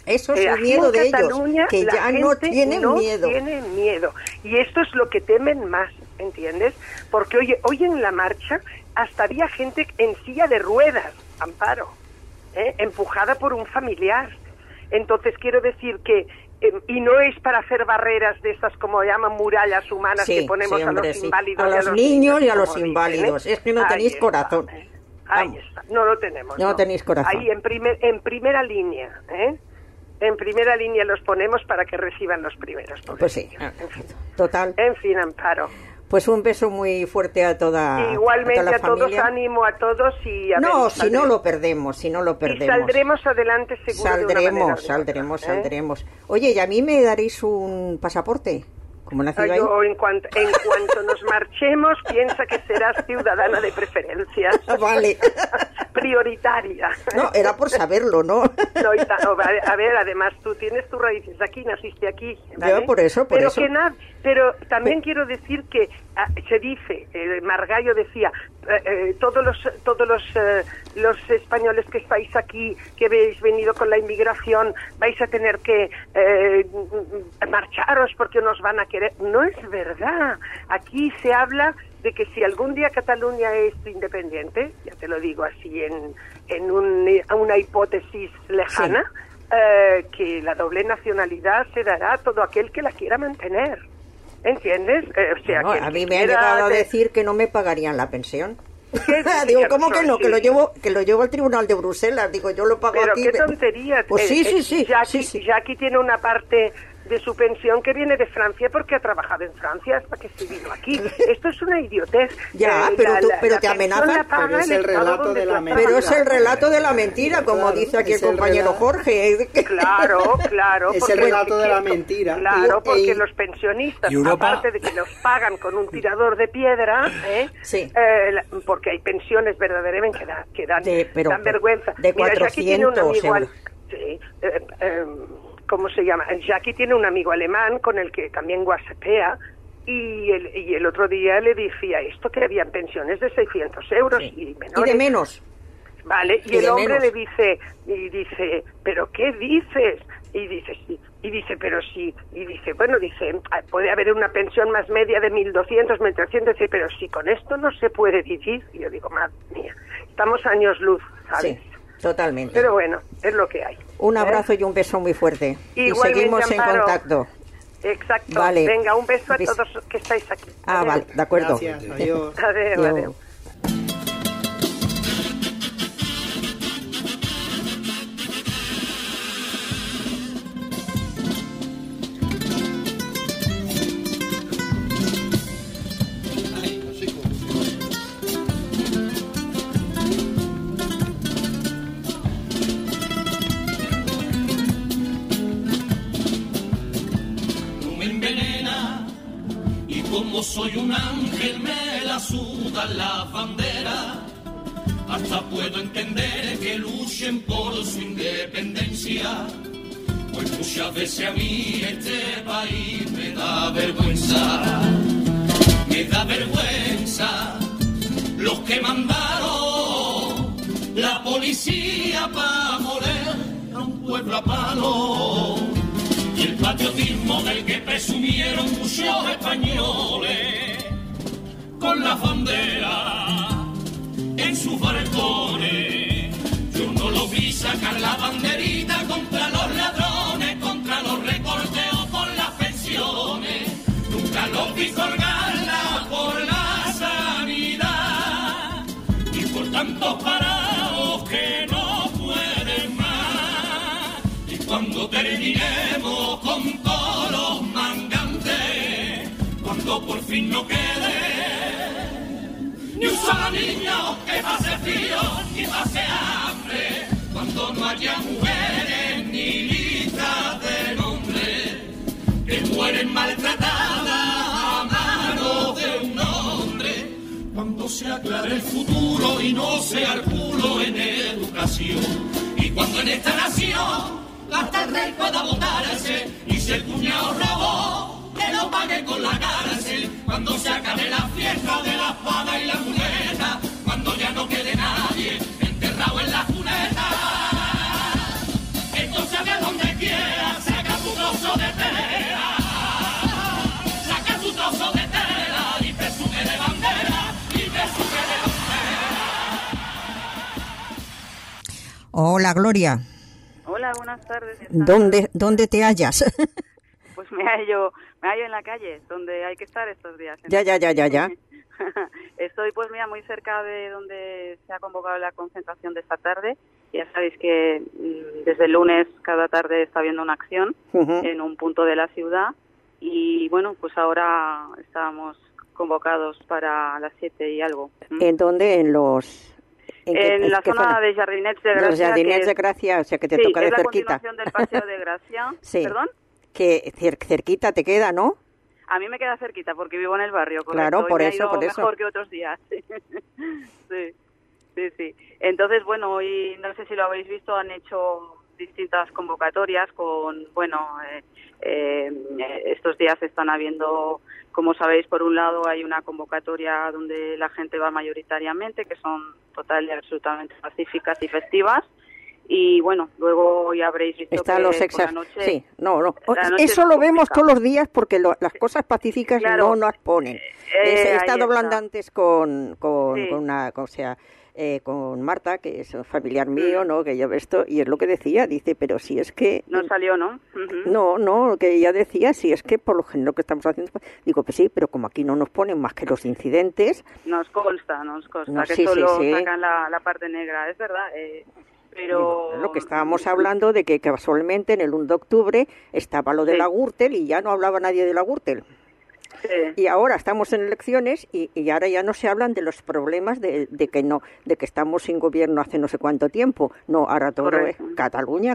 Eso es el miedo de ellos, que ya no tienen miedo. Tienen miedo. Y esto es lo que temen más, ¿entiendes? Porque hoy en la marcha hasta había gente en silla de ruedas, Amparo, empujada por un familiar. Entonces quiero decir que y no es para hacer barreras de esas como llaman murallas humanas que ponemos a los inválidos, a los niños y a los inválidos. Es que no tenéis corazón. Ahí está, no lo tenemos. No tenéis corazón. Ahí en primera línea, en primera línea los ponemos para que reciban los primeros. Pues sí, en fin. Total. En fin, Amparo. Pues un beso muy fuerte a toda Igualmente a toda la todos, ánimo a todos y si no lo perdemos. Y saldremos adelante seguro. Saldremos. Oye, ¿y a mí me daréis un pasaporte? ¿Cómo nacido ahí? En cuanto nos marchemos, piensa que serás ciudadana de preferencia. Vale. Prioritaria. No, era por saberlo, ¿no? A ver, además tú tienes tus raíces aquí, naciste aquí. ¿vale? Yo por eso. Pero también quiero decir que se dice, Margallo decía, todos los españoles que estáis aquí, que habéis venido con la inmigración, vais a tener que marcharos porque nos van a querer. No es verdad. Aquí se habla de que si algún día Cataluña es independiente, ya te lo digo así en una hipótesis lejana, que la doble nacionalad se dará a todo aquel que la quiera mantener. ¿Entiendes? A mí me han llegado a decir que no me pagarían la pensión. Digo, ¿cómo que no? Sí. Que lo llevo al Tribunal de Bruselas. Digo, yo lo pago aquí. Pero qué tontería. Pues sí. Jackie tiene una parte de su pensión que viene de Francia porque ha trabajado en Francia hasta que se vino aquí. Esto es una idiotez. Pero te amenazan. Pero es el relato de la mentira. Pero es el relato de la mentira, como dice aquí el compañero Jorge. Claro. Es el relato de la mentira. Claro, porque los pensionistas, aparte de que los pagan con un tirador de piedra, porque hay pensiones verdaderamente que dan vergüenza. De 400 euros. ¿Cómo se llama? Jackie tiene un amigo alemán con el que también whatsappea y el otro día le decía esto, que habían pensiones de 600 euros y menores. Y de menos. Vale, y el hombre le dice, ¿pero qué dices? Y dice, sí. Y dice, pero sí. Y dice, bueno, puede haber una pensión más media de 1.200, 1.300, dice, pero si con esto no se puede vivir. Y yo digo, madre mía, estamos años luz, ¿sabes? Sí. Totalmente. Pero bueno, es lo que hay. Un abrazo y un beso muy fuerte. Igualmente, y seguimos Amparo. En contacto. Exacto. Vale. Venga, un beso a todos que estáis aquí. Vale, de acuerdo. Gracias, adiós. Adiós. Como soy un ángel me la sudan las banderas, hasta puedo entender que luchen por su independencia, pues muchas veces a mí este país me da vergüenza los que mandaron la policía para moler a un pueblo a palo. Y el patriotismo del que presumieron muchos españoles, con la bandera en sus balcones. Yo no lo vi sacar la banderita contra los ladrones, contra los recortes o por las pensiones. Nunca lo vi colgarla por la sanidad y por tantos parados que no pueden más. Y cuando terminemos con todos los mangantes, cuando por fin no quede ni un solo niño que pase frío ni pase hambre, cuando no haya mujeres ni listas de nombres que mueren maltratadas a manos de un hombre, cuando se aclare el futuro y no sea el culo en educación, y cuando en esta nación hasta el rey pueda votarse, y si el cuñado robó, que lo pague con la cárcel, cuando se acabe la fiesta de la espada y la muleta, cuando ya no quede nadie enterrado en la cuneta, entonces a ver dónde Hola, Gloria. Hola, buenas tardes. ¿Dónde te hallas? Pues me hallo en la calle, donde hay que estar estos días. Ya. Estoy, pues mira, muy cerca de donde se ha convocado la concentración de esta tarde. Ya sabéis que desde el lunes cada tarde está habiendo una acción en un punto de la ciudad. Y bueno, pues ahora estábamos convocados para las 7 y algo. ¿En dónde? En la zona de Jardinets de Gracia. Los Jardinets de Gracia, o sea que te toca de cerquita. Sí, es la continuación del Paseo de Gracia. Sí. ¿Perdón? Que cerquita te queda, ¿no? A mí me queda cerquita porque vivo en el barrio, correcto. Claro, por eso. Mejor que otros días. Sí. Entonces, bueno, hoy, no sé si lo habéis visto, han hecho distintas convocatorias con, estos días están habiendo, como sabéis, por un lado hay una convocatoria donde la gente va mayoritariamente, que son total y absolutamente pacíficas y festivas. Y bueno, luego ya habréis visto están que los por la noche... Sí, no. Eso lo vemos todos los días porque las cosas pacíficas claro, no nos ponen. He estado hablando está. Antes con Marta, que es un familiar mío, ¿no? Que yo esto, y es lo que decía, dice, pero si es que... No salió, ¿no? No, lo que ella decía, si es que por lo general lo que estamos haciendo... Digo, pues sí, pero como aquí no nos ponen más que los incidentes... Nos consta que sí, solo sí. sacan la parte negra, es verdad, pero... Lo que estábamos hablando de que casualmente en el 1 de octubre estaba lo de la Gürtel y ya no hablaba nadie de la Gürtel. Sí. Y ahora estamos en elecciones y ahora ya no se hablan de los problemas de que estamos sin gobierno hace no sé cuánto tiempo. No, ahora todo es Cataluña,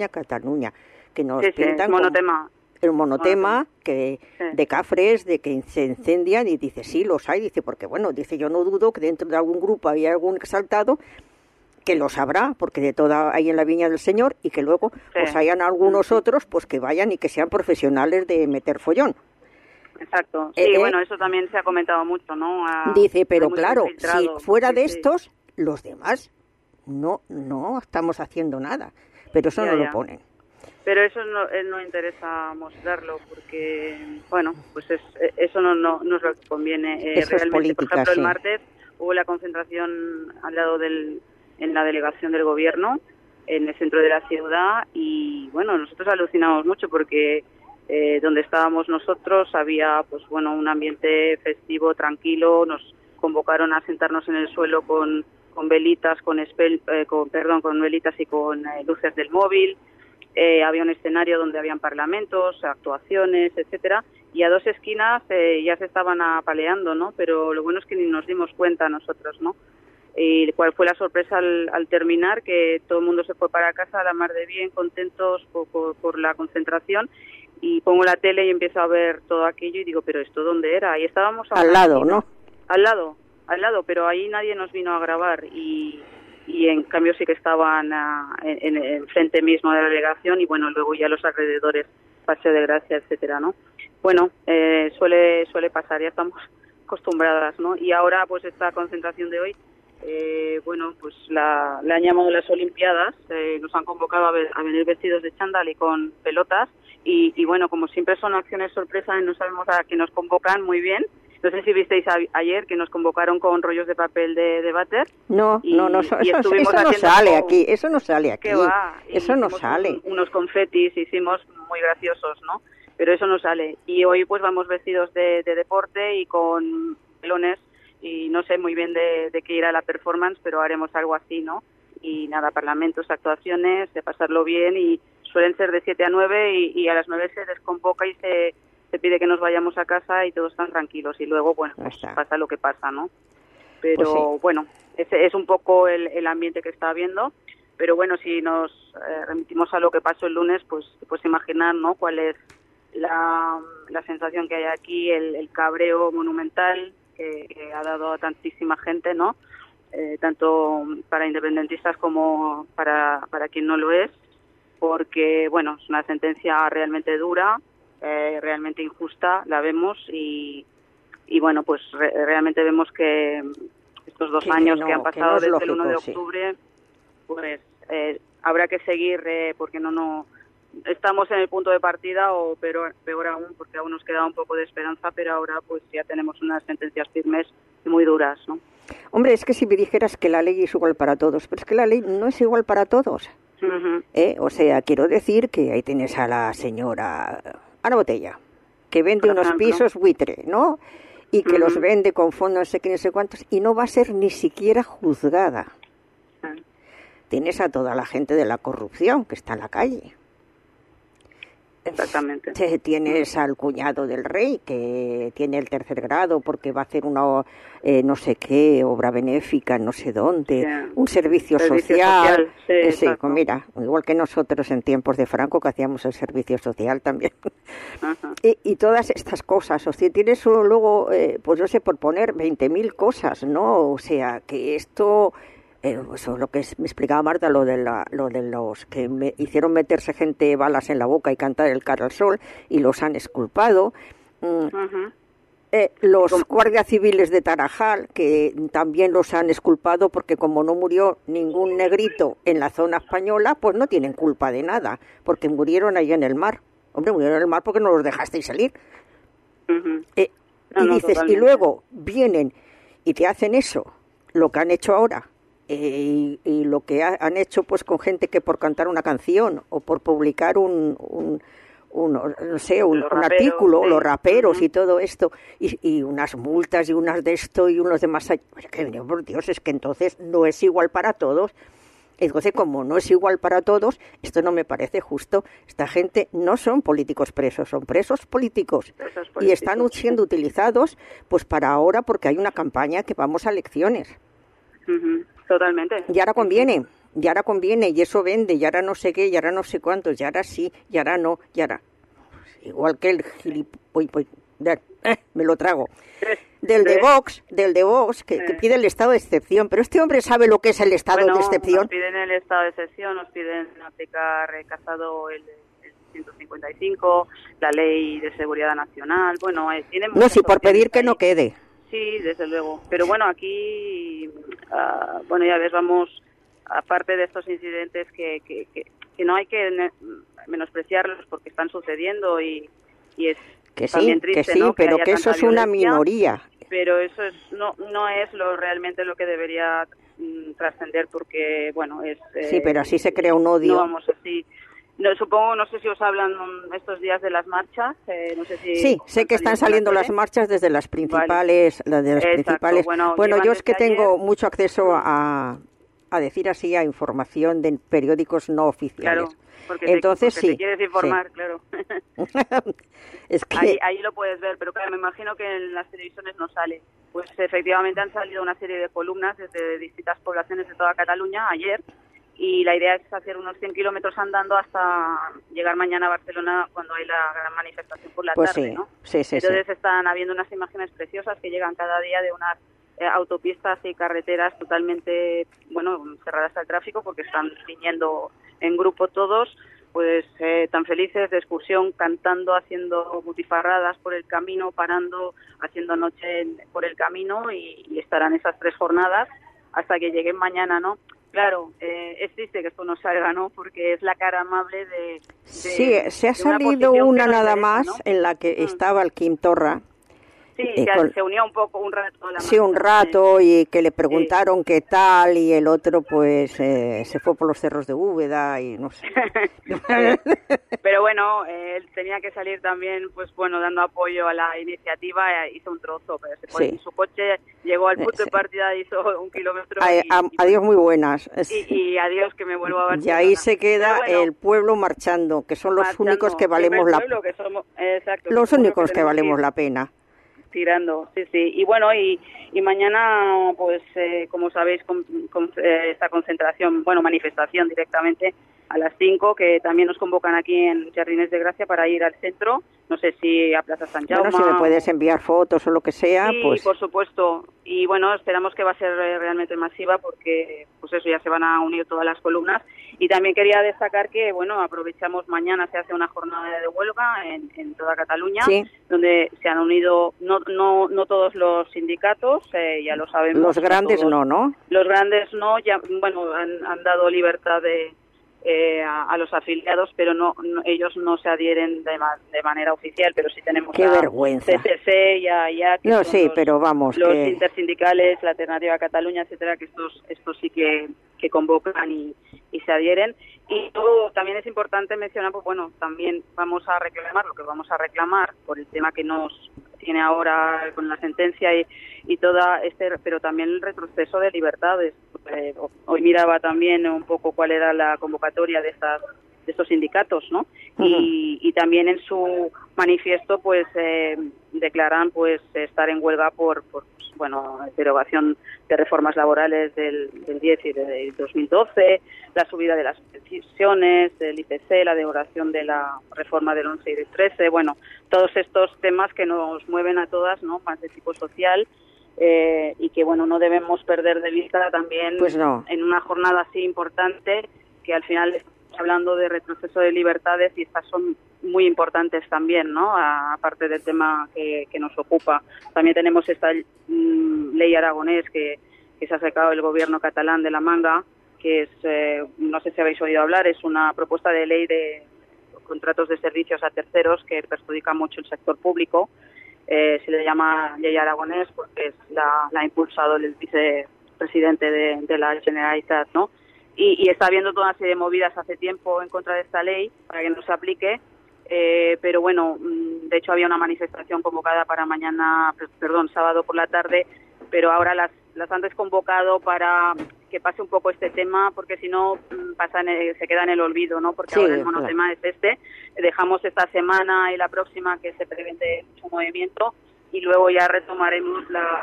que nos pintan el monotema que de cafres, de que se incendian, y dice, sí, los hay, dice, porque bueno, dice, yo no dudo que dentro de algún grupo había algún exaltado que lo sabrá, porque de toda hay en la viña del Señor, y que luego pues hayan algunos otros pues que vayan y que sean profesionales de meter follón. Exacto. Sí, bueno, eso también se ha comentado mucho, ¿no? Dice, pero claro, si fuera de estos, los demás no estamos haciendo nada, pero eso no lo ponen. Pero eso no interesa mostrarlo porque, bueno, pues eso no es lo que conviene. Eso realmente. Es política, por ejemplo, el martes hubo la concentración al lado en la delegación del gobierno, en el centro de la ciudad, y bueno, nosotros alucinamos mucho porque donde estábamos nosotros había pues bueno un ambiente festivo, tranquilo, nos convocaron a sentarnos en el suelo con velitas, con velitas y con luces del móvil, había un escenario donde habían parlamentos, actuaciones, etcétera, y a 2 esquinas ya se estaban apaleando, ¿no? Pero lo bueno es que ni nos dimos cuenta nosotros, ¿no? Y cuál fue la sorpresa al terminar, que todo el mundo se fue para casa a la mar de bien, contentos por la concentración, y pongo la tele y empiezo a ver todo aquello y digo, pero ¿esto dónde era? Ahí estábamos al lado, ¿no? Al lado, pero ahí nadie nos vino a grabar y en cambio sí que estaban en el frente mismo de la delegación y bueno, luego ya los alrededores, Paseo de Gracia, etcétera, ¿no? Bueno, suele pasar, ya estamos acostumbradas, ¿no? Y ahora pues esta concentración de hoy, bueno, pues la han llamado las Olimpiadas, nos han convocado a venir vestidos de chándal y con pelotas y bueno, como siempre son acciones sorpresa y no sabemos a qué nos convocan muy bien. No sé si visteis ayer que nos convocaron con rollos de papel de váter. No, eso no sale aquí. ¿Qué va? Eso no sale. Unos confetis hicimos muy graciosos, ¿no? Pero eso no sale. Y hoy pues vamos vestidos de deporte y con pelones y no sé muy bien de qué irá la performance, pero haremos algo así, ¿no? Y nada, parlamentos, actuaciones, de pasarlo bien y suelen ser de 7 a 9 y a las 9 se desconvoca y se pide que nos vayamos a casa y todos están tranquilos y luego, bueno, pues pasa lo que pasa, ¿no? Pero pues sí. Bueno, ese es un poco el ambiente que está habiendo, pero bueno, si nos remitimos a lo que pasó el lunes, pues imaginar, ¿no? Cuál es la sensación que hay aquí, el cabreo monumental que ha dado a tantísima gente, ¿no? Tanto para independentistas como para quien no lo es, porque, bueno, es una sentencia realmente dura, realmente injusta, la vemos y bueno, pues realmente vemos que estos 2 años que han pasado desde el 1 de octubre, pues habrá que seguir porque no estamos en el punto de partida o peor aún, porque aún nos queda un poco de esperanza, pero ahora pues ya tenemos unas sentencias firmes y muy duras, ¿no? Hombre, es que si me dijeras que la ley es igual para todos, pero es que la ley no es igual para todos. O sea, quiero decir que ahí tienes a la señora Ana Botella, que vende unos pisos buitre, ¿no? Y que los vende con fondos no sé qué, no sé cuántos, y no va a ser ni siquiera juzgada. Tienes a toda la gente de la corrupción que está en la calle. Exactamente. Tienes al cuñado del rey que tiene el 3er grado porque va a hacer una no sé qué obra benéfica, no sé dónde, un servicio social. Sí, pues mira, igual que nosotros en tiempos de Franco que hacíamos el servicio social también. Y todas estas cosas, o sea, tienes luego, pues no sé, por poner 20.000 cosas, ¿no? O sea, que esto... Eso, lo que me explicaba Marta, lo de los que hicieron meterse gente balas en la boca y cantar el cara al sol y los han exculpado. Los guardias civiles de Tarajal, que también los han exculpado porque como no murió ningún negrito en la zona española, pues no tienen culpa de nada, porque murieron ahí en el mar. Hombre, murieron en el mar porque no los dejasteis salir. Y dices, y luego vienen y te hacen eso, lo que han hecho ahora. Y lo que han hecho pues con gente que por cantar una canción o por publicar un artículo, los raperos y todo esto, y unas multas y unas de esto y unos demás, que por Dios, es que entonces no es igual para todos. Entonces, como no es igual para todos, esto no me parece justo. Esta gente no son políticos presos, son presos políticos. Y están siendo utilizados pues para ahora porque hay una campaña que vamos a elecciones. Totalmente. Y ahora conviene, y eso vende, y ahora no sé qué, y ahora no sé cuántos, y ahora sí, y ahora no, y ahora... Igual que el me lo trago. Del de Vox, que pide el estado de excepción, pero este hombre sabe lo que es el estado de excepción. Nos piden el estado de excepción, nos piden aplicar Casado el 155, la ley de seguridad nacional, bueno, tiene muchas... No, si por pedir que no quede. Sí, desde luego. Pero bueno, aquí, bueno, ya ves, vamos, aparte de estos incidentes que no hay que menospreciarlos porque están sucediendo y es que también sí, triste, que sí, ¿no? pero que eso es una minoría. Pero eso no es realmente lo que debería trascender porque, bueno, es... sí, pero así se crea un odio. No vamos así... No, supongo, no sé si os hablan estos días de las marchas. No sé si sí, sé que están saliendo las marchas desde las principales. Vale. Principales. Bueno, yo es que tengo mucho acceso a decir así, a información de periódicos no oficiales. Claro, porque entonces porque te quieres informar, sí. Claro. Es que... ahí lo puedes ver, pero claro, me imagino que en las televisiones no sale. Pues efectivamente han salido una serie de columnas desde distintas poblaciones de toda Cataluña ayer. Y la idea es hacer unos 100 kilómetros andando hasta llegar mañana a Barcelona cuando hay la gran manifestación por la tarde, ¿no? Sí. Entonces están habiendo unas imágenes preciosas que llegan cada día de unas autopistas y carreteras totalmente, bueno, cerradas al tráfico porque están viniendo en grupo todos, pues tan felices de excursión, cantando, haciendo butifarradas por el camino, parando, haciendo noche por el camino y estarán esas 3 jornadas hasta que lleguen mañana, ¿no? Claro, es triste que esto no salga, ¿no? Porque es la cara amable de sí, se ha salido una nada más, ¿no? En la que estaba el Quim Torra. Sí, se unió un poco, un rato. Sí, un rato, y que le preguntaron qué tal, y el otro pues se fue por los cerros de Úbeda y no sé. Pero bueno, él tenía que salir también, pues bueno, dando apoyo a la iniciativa, hizo un trozo, pero se fue en su coche, llegó al punto de partida, hizo 1 kilómetro. Adiós, muy buenas. Y adiós, que me vuelvo a Barcelona. Y ahí se queda el pueblo marchando, que son los únicos que valemos la pena. Los únicos que valemos la pena. Tirando, sí. Y bueno, y mañana, pues, como sabéis, esta concentración, bueno, manifestación directamente a las 5, que también nos convocan aquí en Jardines de Gracia para ir al centro, no sé si a Plaza San Jaume. Bueno, si me puedes enviar fotos o lo que sea, sí, pues... por supuesto. Y bueno, esperamos que va a ser realmente masiva porque, pues eso, ya se van a unir todas las columnas. Y también quería destacar que, bueno, aprovechamos mañana, se hace una jornada de huelga en toda Cataluña, donde se han unido no todos los sindicatos, ya lo sabemos. Los grandes no. Los grandes no, ya, bueno, han dado libertad de a los afiliados, pero ellos no se adhieren de manera oficial, pero sí tenemos ¡Qué vergüenza! CCC y a IAC, no, sí, pero vamos, los intersindicales, la Alternativa Cataluña, etcétera, que estos sí que convocan y se adhieren. Y todo, también es importante mencionar, pues bueno, también vamos a reclamar lo que vamos a reclamar por el tema que nos tiene ahora con la sentencia y toda pero también el retroceso de libertades. Hoy miraba también un poco cuál era la convocatoria de estos sindicatos, ¿no? Y también en su manifiesto pues declaran pues estar en huelga por derogación de reformas laborales del 10 y del 2012, la subida de las pensiones, del IPC, la derogación de la reforma del 11 y del 13, bueno, todos estos temas que nos mueven a todas, ¿no? Más de tipo social, y que bueno, no debemos perder de vista también pues no. En una jornada así importante, que al final estamos hablando de retroceso de libertades y estas son muy importantes también, ¿no? Aparte del tema que nos ocupa. También tenemos esta ley aragonés que se ha sacado el gobierno catalán de la manga, que es, no sé si habéis oído hablar, es una propuesta de ley de contratos de servicios a terceros que perjudica mucho el sector público. Se le llama ley aragonés porque la ha impulsado el vicepresidente de la Generalitat, ¿no? Y está habiendo toda una serie de movidas hace tiempo en contra de esta ley para que no se aplique, pero bueno, de hecho había una manifestación convocada para sábado por la tarde, pero ahora las han desconvocado para que pase un poco este tema, porque si no se queda en el olvido, ¿no? Porque sí, ahora el monotema es dejamos esta semana y la próxima que se prevé mucho movimiento y luego ya retomaremos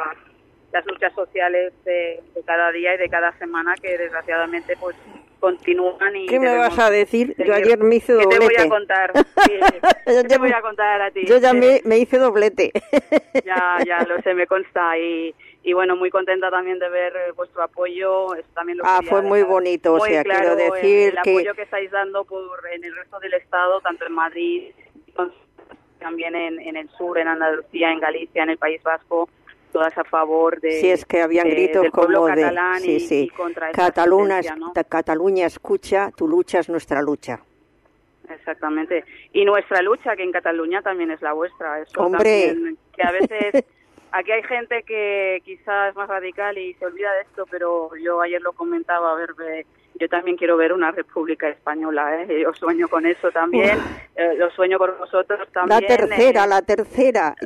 las luchas sociales de cada día y de cada semana que desgraciadamente pues continúan. Y ¿qué me vas a decir? Yo ayer me hice doblete. ¿Qué te voy a contar? Sí, ¿qué te voy a contar a ti? Yo ya me hice doblete. Ya lo sé, me consta y bueno, muy contenta también de ver vuestro apoyo. También lo fue muy bonito, o sea, claro, quiero decir el apoyo que estáis dando en el resto del Estado, tanto en Madrid, también en el sur, en Andalucía, en Galicia, en el País Vasco, todas a favor de sí, es que habían gritos como de catalán y contra Cataluña escucha, tu lucha es nuestra lucha. Exactamente. Y nuestra lucha, que en Cataluña también es la vuestra. Eso hombre, también, que a veces aquí hay gente que quizás es más radical y se olvida de esto, pero yo ayer lo comentaba, yo también quiero ver una república española, ¿eh? Yo sueño con eso también, lo sueño con vosotros también. La tercera.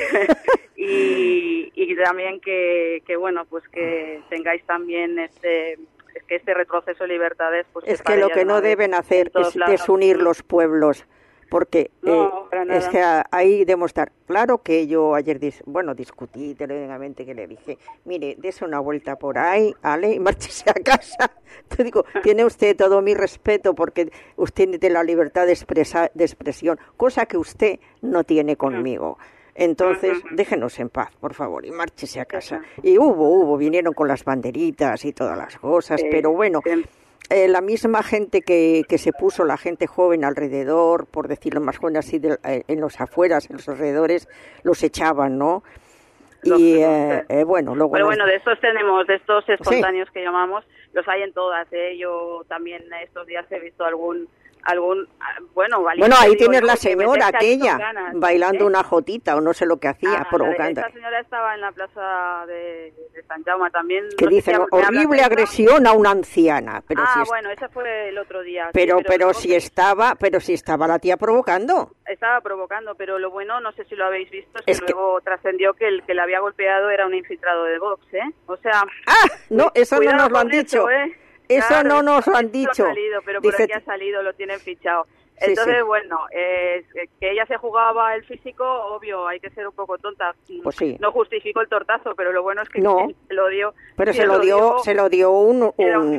Y también que bueno, pues que tengáis también este retroceso de libertades. Pues es que lo que no deben hacer es desunir los pueblos. Porque es que ahí demostrar, claro que yo ayer discutí televididamente, que le dije, mire, dese una vuelta por ahí, Ale, y márchese a casa. Te digo, tiene usted todo mi respeto porque usted tiene la libertad de expresión, cosa que usted no tiene conmigo. Entonces, déjenos en paz, por favor, y márchese a casa. Y vinieron con las banderitas y todas las cosas, pero bueno... la misma gente que se puso, la gente joven alrededor, por decirlo más joven así, en los afueras, en los alrededores, los echaban, ¿no? Y bueno, luego... Pero bueno, de estos espontáneos que llamamos, los hay en todas, ¿eh? Yo también estos días he visto algún bueno, ahí tienes la señora aquella bailando una jotita o no sé lo que hacía, provocando. Esta señora estaba en la plaza de San Jaume también. Que dicen horrible agresión a una anciana. Pero bueno, ese fue el otro día. Pero si estaba la tía provocando. Estaba provocando, pero lo bueno, no sé si lo habéis visto, es que luego trascendió que el que la había golpeado era un infiltrado de Vox, ¿eh? O sea... no, eso no nos lo han dicho. Eso claro, no nos lo han dicho. Pero por aquí ha salido, lo tienen fichado. Entonces, sí. Bueno, que ella se jugaba el físico, obvio, hay que ser un poco tonta. Pues sí. No justifico el tortazo, pero lo bueno es que se lo dio. Pero se lo dio uno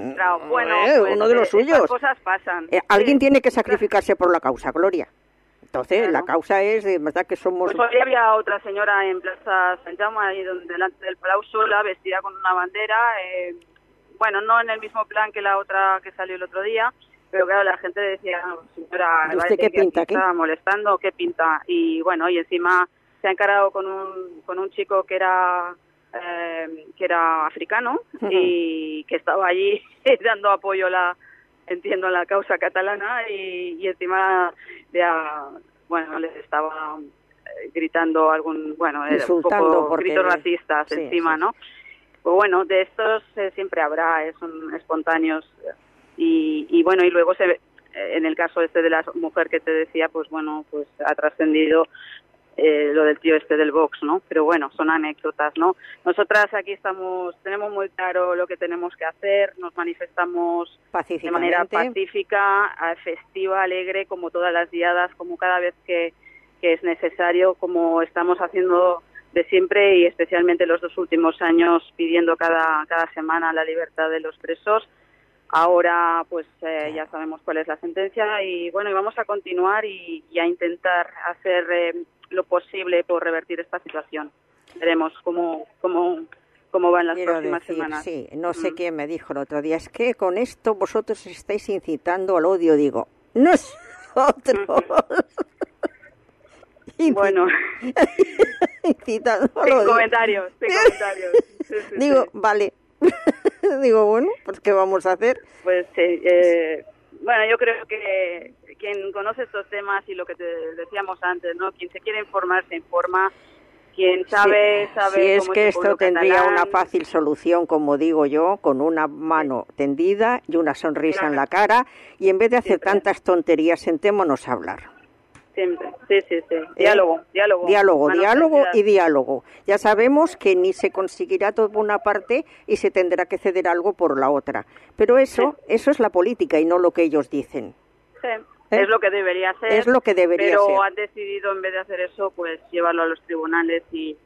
de los suyos. Las cosas pasan. Alguien tiene que sacrificarse por la causa, Gloria. Entonces, claro. La causa es de verdad que somos... Pues hoy había otra señora en Plaza San Jaume, ahí delante del Palau sola, vestida con una bandera... Bueno, no en el mismo plan que la otra que salió el otro día, pero claro, la gente decía, señora, ¿usted qué pinta aquí? Estaba molestando, ¿qué pinta? Y bueno, y encima se ha encarado con un chico que era africano y que estaba allí dando apoyo entiendo la causa catalana y encima ya, bueno, les estaba gritando algún, bueno, un poco gritos racistas encima, ¿no? Pues bueno, de estos siempre habrá, son espontáneos y bueno, y luego se ve, en el caso de la mujer que te decía, pues bueno, pues ha trascendido lo del tío del Vox, ¿no? Pero bueno, son anécdotas, ¿no? Nosotras aquí tenemos muy claro lo que tenemos que hacer, nos manifestamos de manera pacífica, festiva, alegre, como todas las diadas, como cada vez que es necesario, como estamos haciendo de siempre y especialmente los 2 últimos años, pidiendo cada semana la libertad de los presos. Ahora pues ya sabemos cuál es la sentencia y bueno, y vamos a continuar y a intentar hacer lo posible por revertir esta situación. Veremos cómo van las próximas semanas. Sí, no sé quién me dijo el otro día, es que con esto vosotros estáis incitando al odio. Digo, nosotros. Bueno, incitando al sin odio. comentarios. Sí, digo, vale. Digo, bueno, pues ¿qué vamos a hacer? Pues bueno, yo creo que quien conoce estos temas y lo que te decíamos antes, ¿no? Quien se quiere informar, se informa. Quien sabe, sabe. Si es que esto tendría una fácil solución, como digo yo, con una mano tendida y una sonrisa en la cara, y en vez de hacer tantas tonterías, sentémonos a hablar. Siempre, sí. Diálogo. Diálogo y diálogo. Ya sabemos que ni se conseguirá todo por una parte y se tendrá que ceder algo por la otra. Pero eso es la política y no lo que ellos dicen. Sí, es lo que debería ser. Es lo que debería ser. Pero han decidido, en vez de hacer eso, pues llevarlo a los tribunales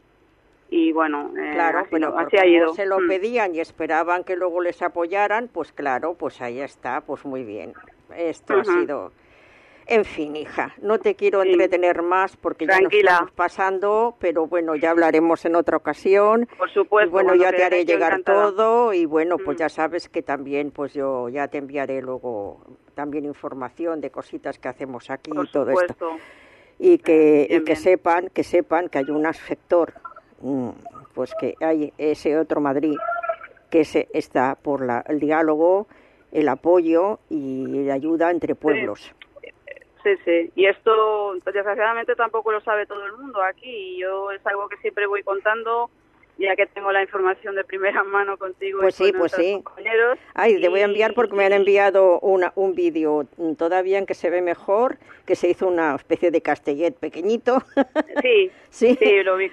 y bueno, claro, pero así ha ido. Se lo pedían y esperaban que luego les apoyaran, pues claro, pues ahí está, pues muy bien. Esto ha sido... En fin, hija, no te quiero entretener más porque ya nos estamos pasando, pero bueno, ya hablaremos en otra ocasión. Por supuesto. Y bueno, ya te haré llegar todo y bueno, pues ya sabes que también pues yo ya te enviaré luego también información de cositas que hacemos aquí y todo esto. Y que sepan que hay un sector, pues que hay ese otro Madrid que está por el diálogo, el apoyo y la ayuda entre pueblos. Sí. Y esto, desgraciadamente, tampoco lo sabe todo el mundo aquí. Y yo es algo que siempre voy contando, ya que tengo la información de primera mano contigo y con nuestros compañeros. Ay, te voy a enviar porque me han enviado un vídeo todavía en que se ve mejor, que se hizo una especie de castellet pequeñito. Sí, lo vi.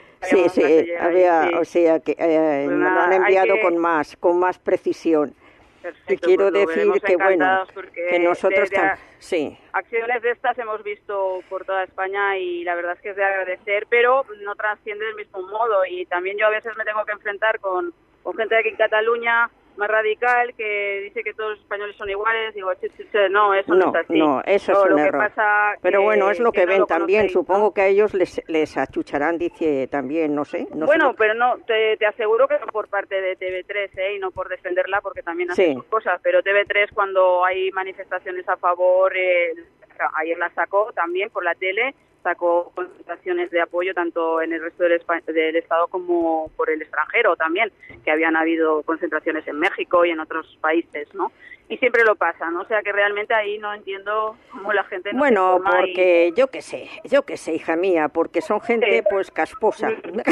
O sea que me lo han enviado con más precisión. Perfecto, y quiero decir que bueno, que nosotros acciones de estas hemos visto por toda España y la verdad es que es de agradecer, pero no trasciende del mismo modo y también yo a veces me tengo que enfrentar con gente de aquí en Cataluña más radical que dice que todos los españoles son iguales. Digo, no, eso no es así. No, eso es un error. Pero bueno, es lo que ven también. Supongo que a ellos les achucharán, dice también, no sé. Bueno, pero no, te aseguro que no por parte de TV3, y no por defenderla, porque también hace sus cosas. Pero TV3, cuando hay manifestaciones a favor, ayer la sacó también por la tele, sacó concentraciones de apoyo tanto en el resto del Estado como por el extranjero también, que habían habido concentraciones en México y en otros países, ¿no? Y siempre lo pasa, ¿no? O sea que realmente ahí no entiendo cómo la gente no Bueno, se forma porque yo qué sé, hija mía, porque son gente pues casposa.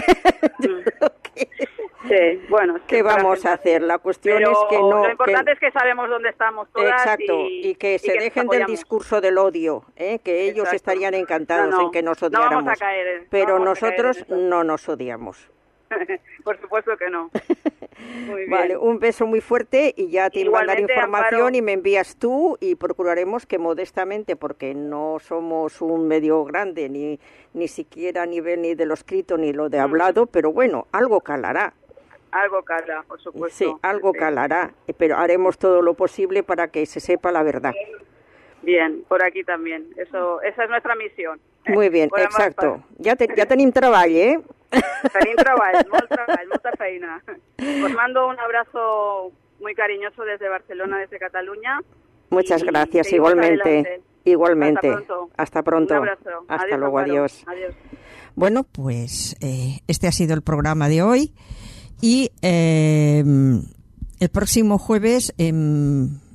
Sí, bueno. ¿Qué vamos a hacer? La cuestión es que no... Lo importante es que sabemos dónde estamos todas. Exacto, y que se dejen del discurso del odio, que ellos estarían encantados en que nos odiáramos. No vamos a caer, pero nosotros no nos odiamos. Por supuesto que no. Muy bien. Vale, un beso muy fuerte y ya te mandaré información, Amparo, y me envías tú y procuraremos que modestamente, porque no somos un medio grande, ni siquiera a nivel ni de lo escrito ni lo de hablado, pero bueno, algo calará. Algo cala, por supuesto. Sí, algo calará, pero haremos todo lo posible para que se sepa la verdad. Bien, por aquí también. Esa es nuestra misión. Muy bien, exacto. Ja tenim treball, Tenim treball, molta feina. Os mando un abrazo muy cariñoso desde Barcelona, desde Cataluña. Muchas gracias, igualmente. Igualmente. Hasta pronto. Un abrazo. Hasta luego, adiós. Bueno, pues este ha sido el programa de hoy. Y el próximo jueves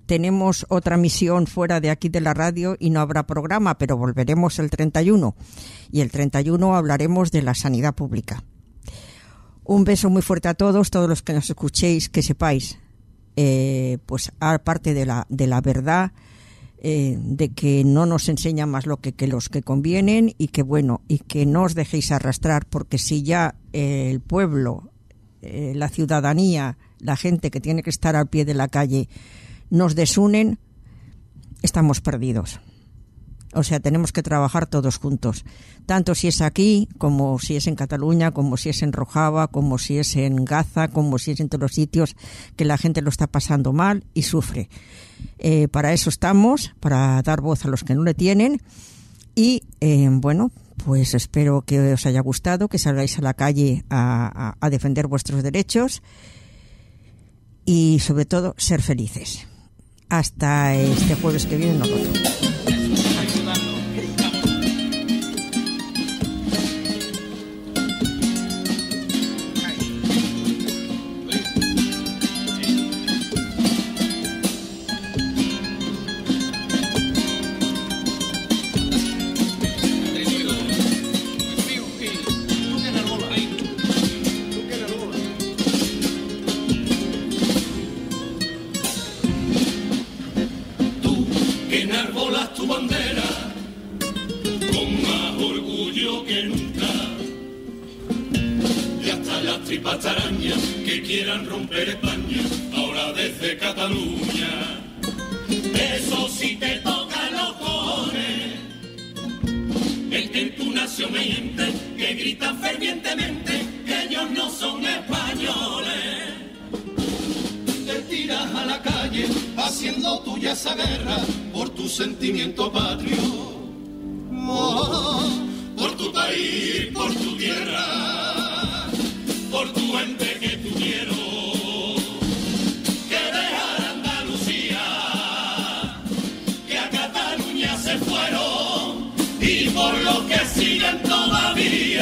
tenemos otra misión fuera de aquí de la radio y no habrá programa, pero volveremos el 31. Y el 31 hablaremos de la sanidad pública. Un beso muy fuerte a todos los que nos escuchéis, que sepáis, pues aparte de la verdad, de que no nos enseñan más lo que los que convienen, y que bueno, y que no os dejéis arrastrar, porque si ya el pueblo, la ciudadanía, la gente que tiene que estar al pie de la calle nos desunen, estamos perdidos. O sea, tenemos que trabajar todos juntos, tanto si es aquí, como si es en Cataluña, como si es en Rojava, como si es en Gaza, como si es en todos los sitios que la gente lo está pasando mal y sufre. Para eso estamos, para dar voz a los que no le tienen. Y bueno, pues espero que os haya gustado, que salgáis a la calle a defender vuestros derechos y sobre todo ser felices. Hasta este jueves que viene nos vemos. Que quieran romper España, ahora desde Cataluña. Eso sí te toca los cojones. El que en tu nación me miente, que gritan fervientemente que ellos no son españoles. Te tiras a la calle haciendo tuya esa guerra por tu sentimiento patrio. Oh, por tu país, por tu tierra, por tu gente que tuvieron que dejar Andalucía, que a Cataluña se fueron y por lo que siguen todavía.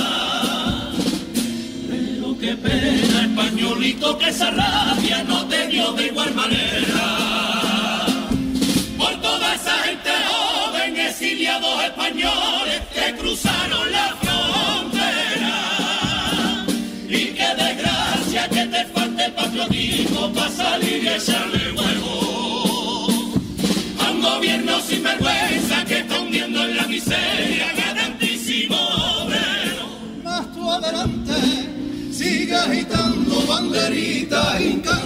Pero qué pena, españolito, que esa rabia no te dio de igual manera por toda esa gente joven, exiliados españoles que cruzaron la frontera. Y qué desgracia que te falte el patriotismo para salir y echarle huevo a un gobierno sin vergüenza que está hundiendo en la miseria garantísimo obrero. Más tú adelante sigue agitando banderitas,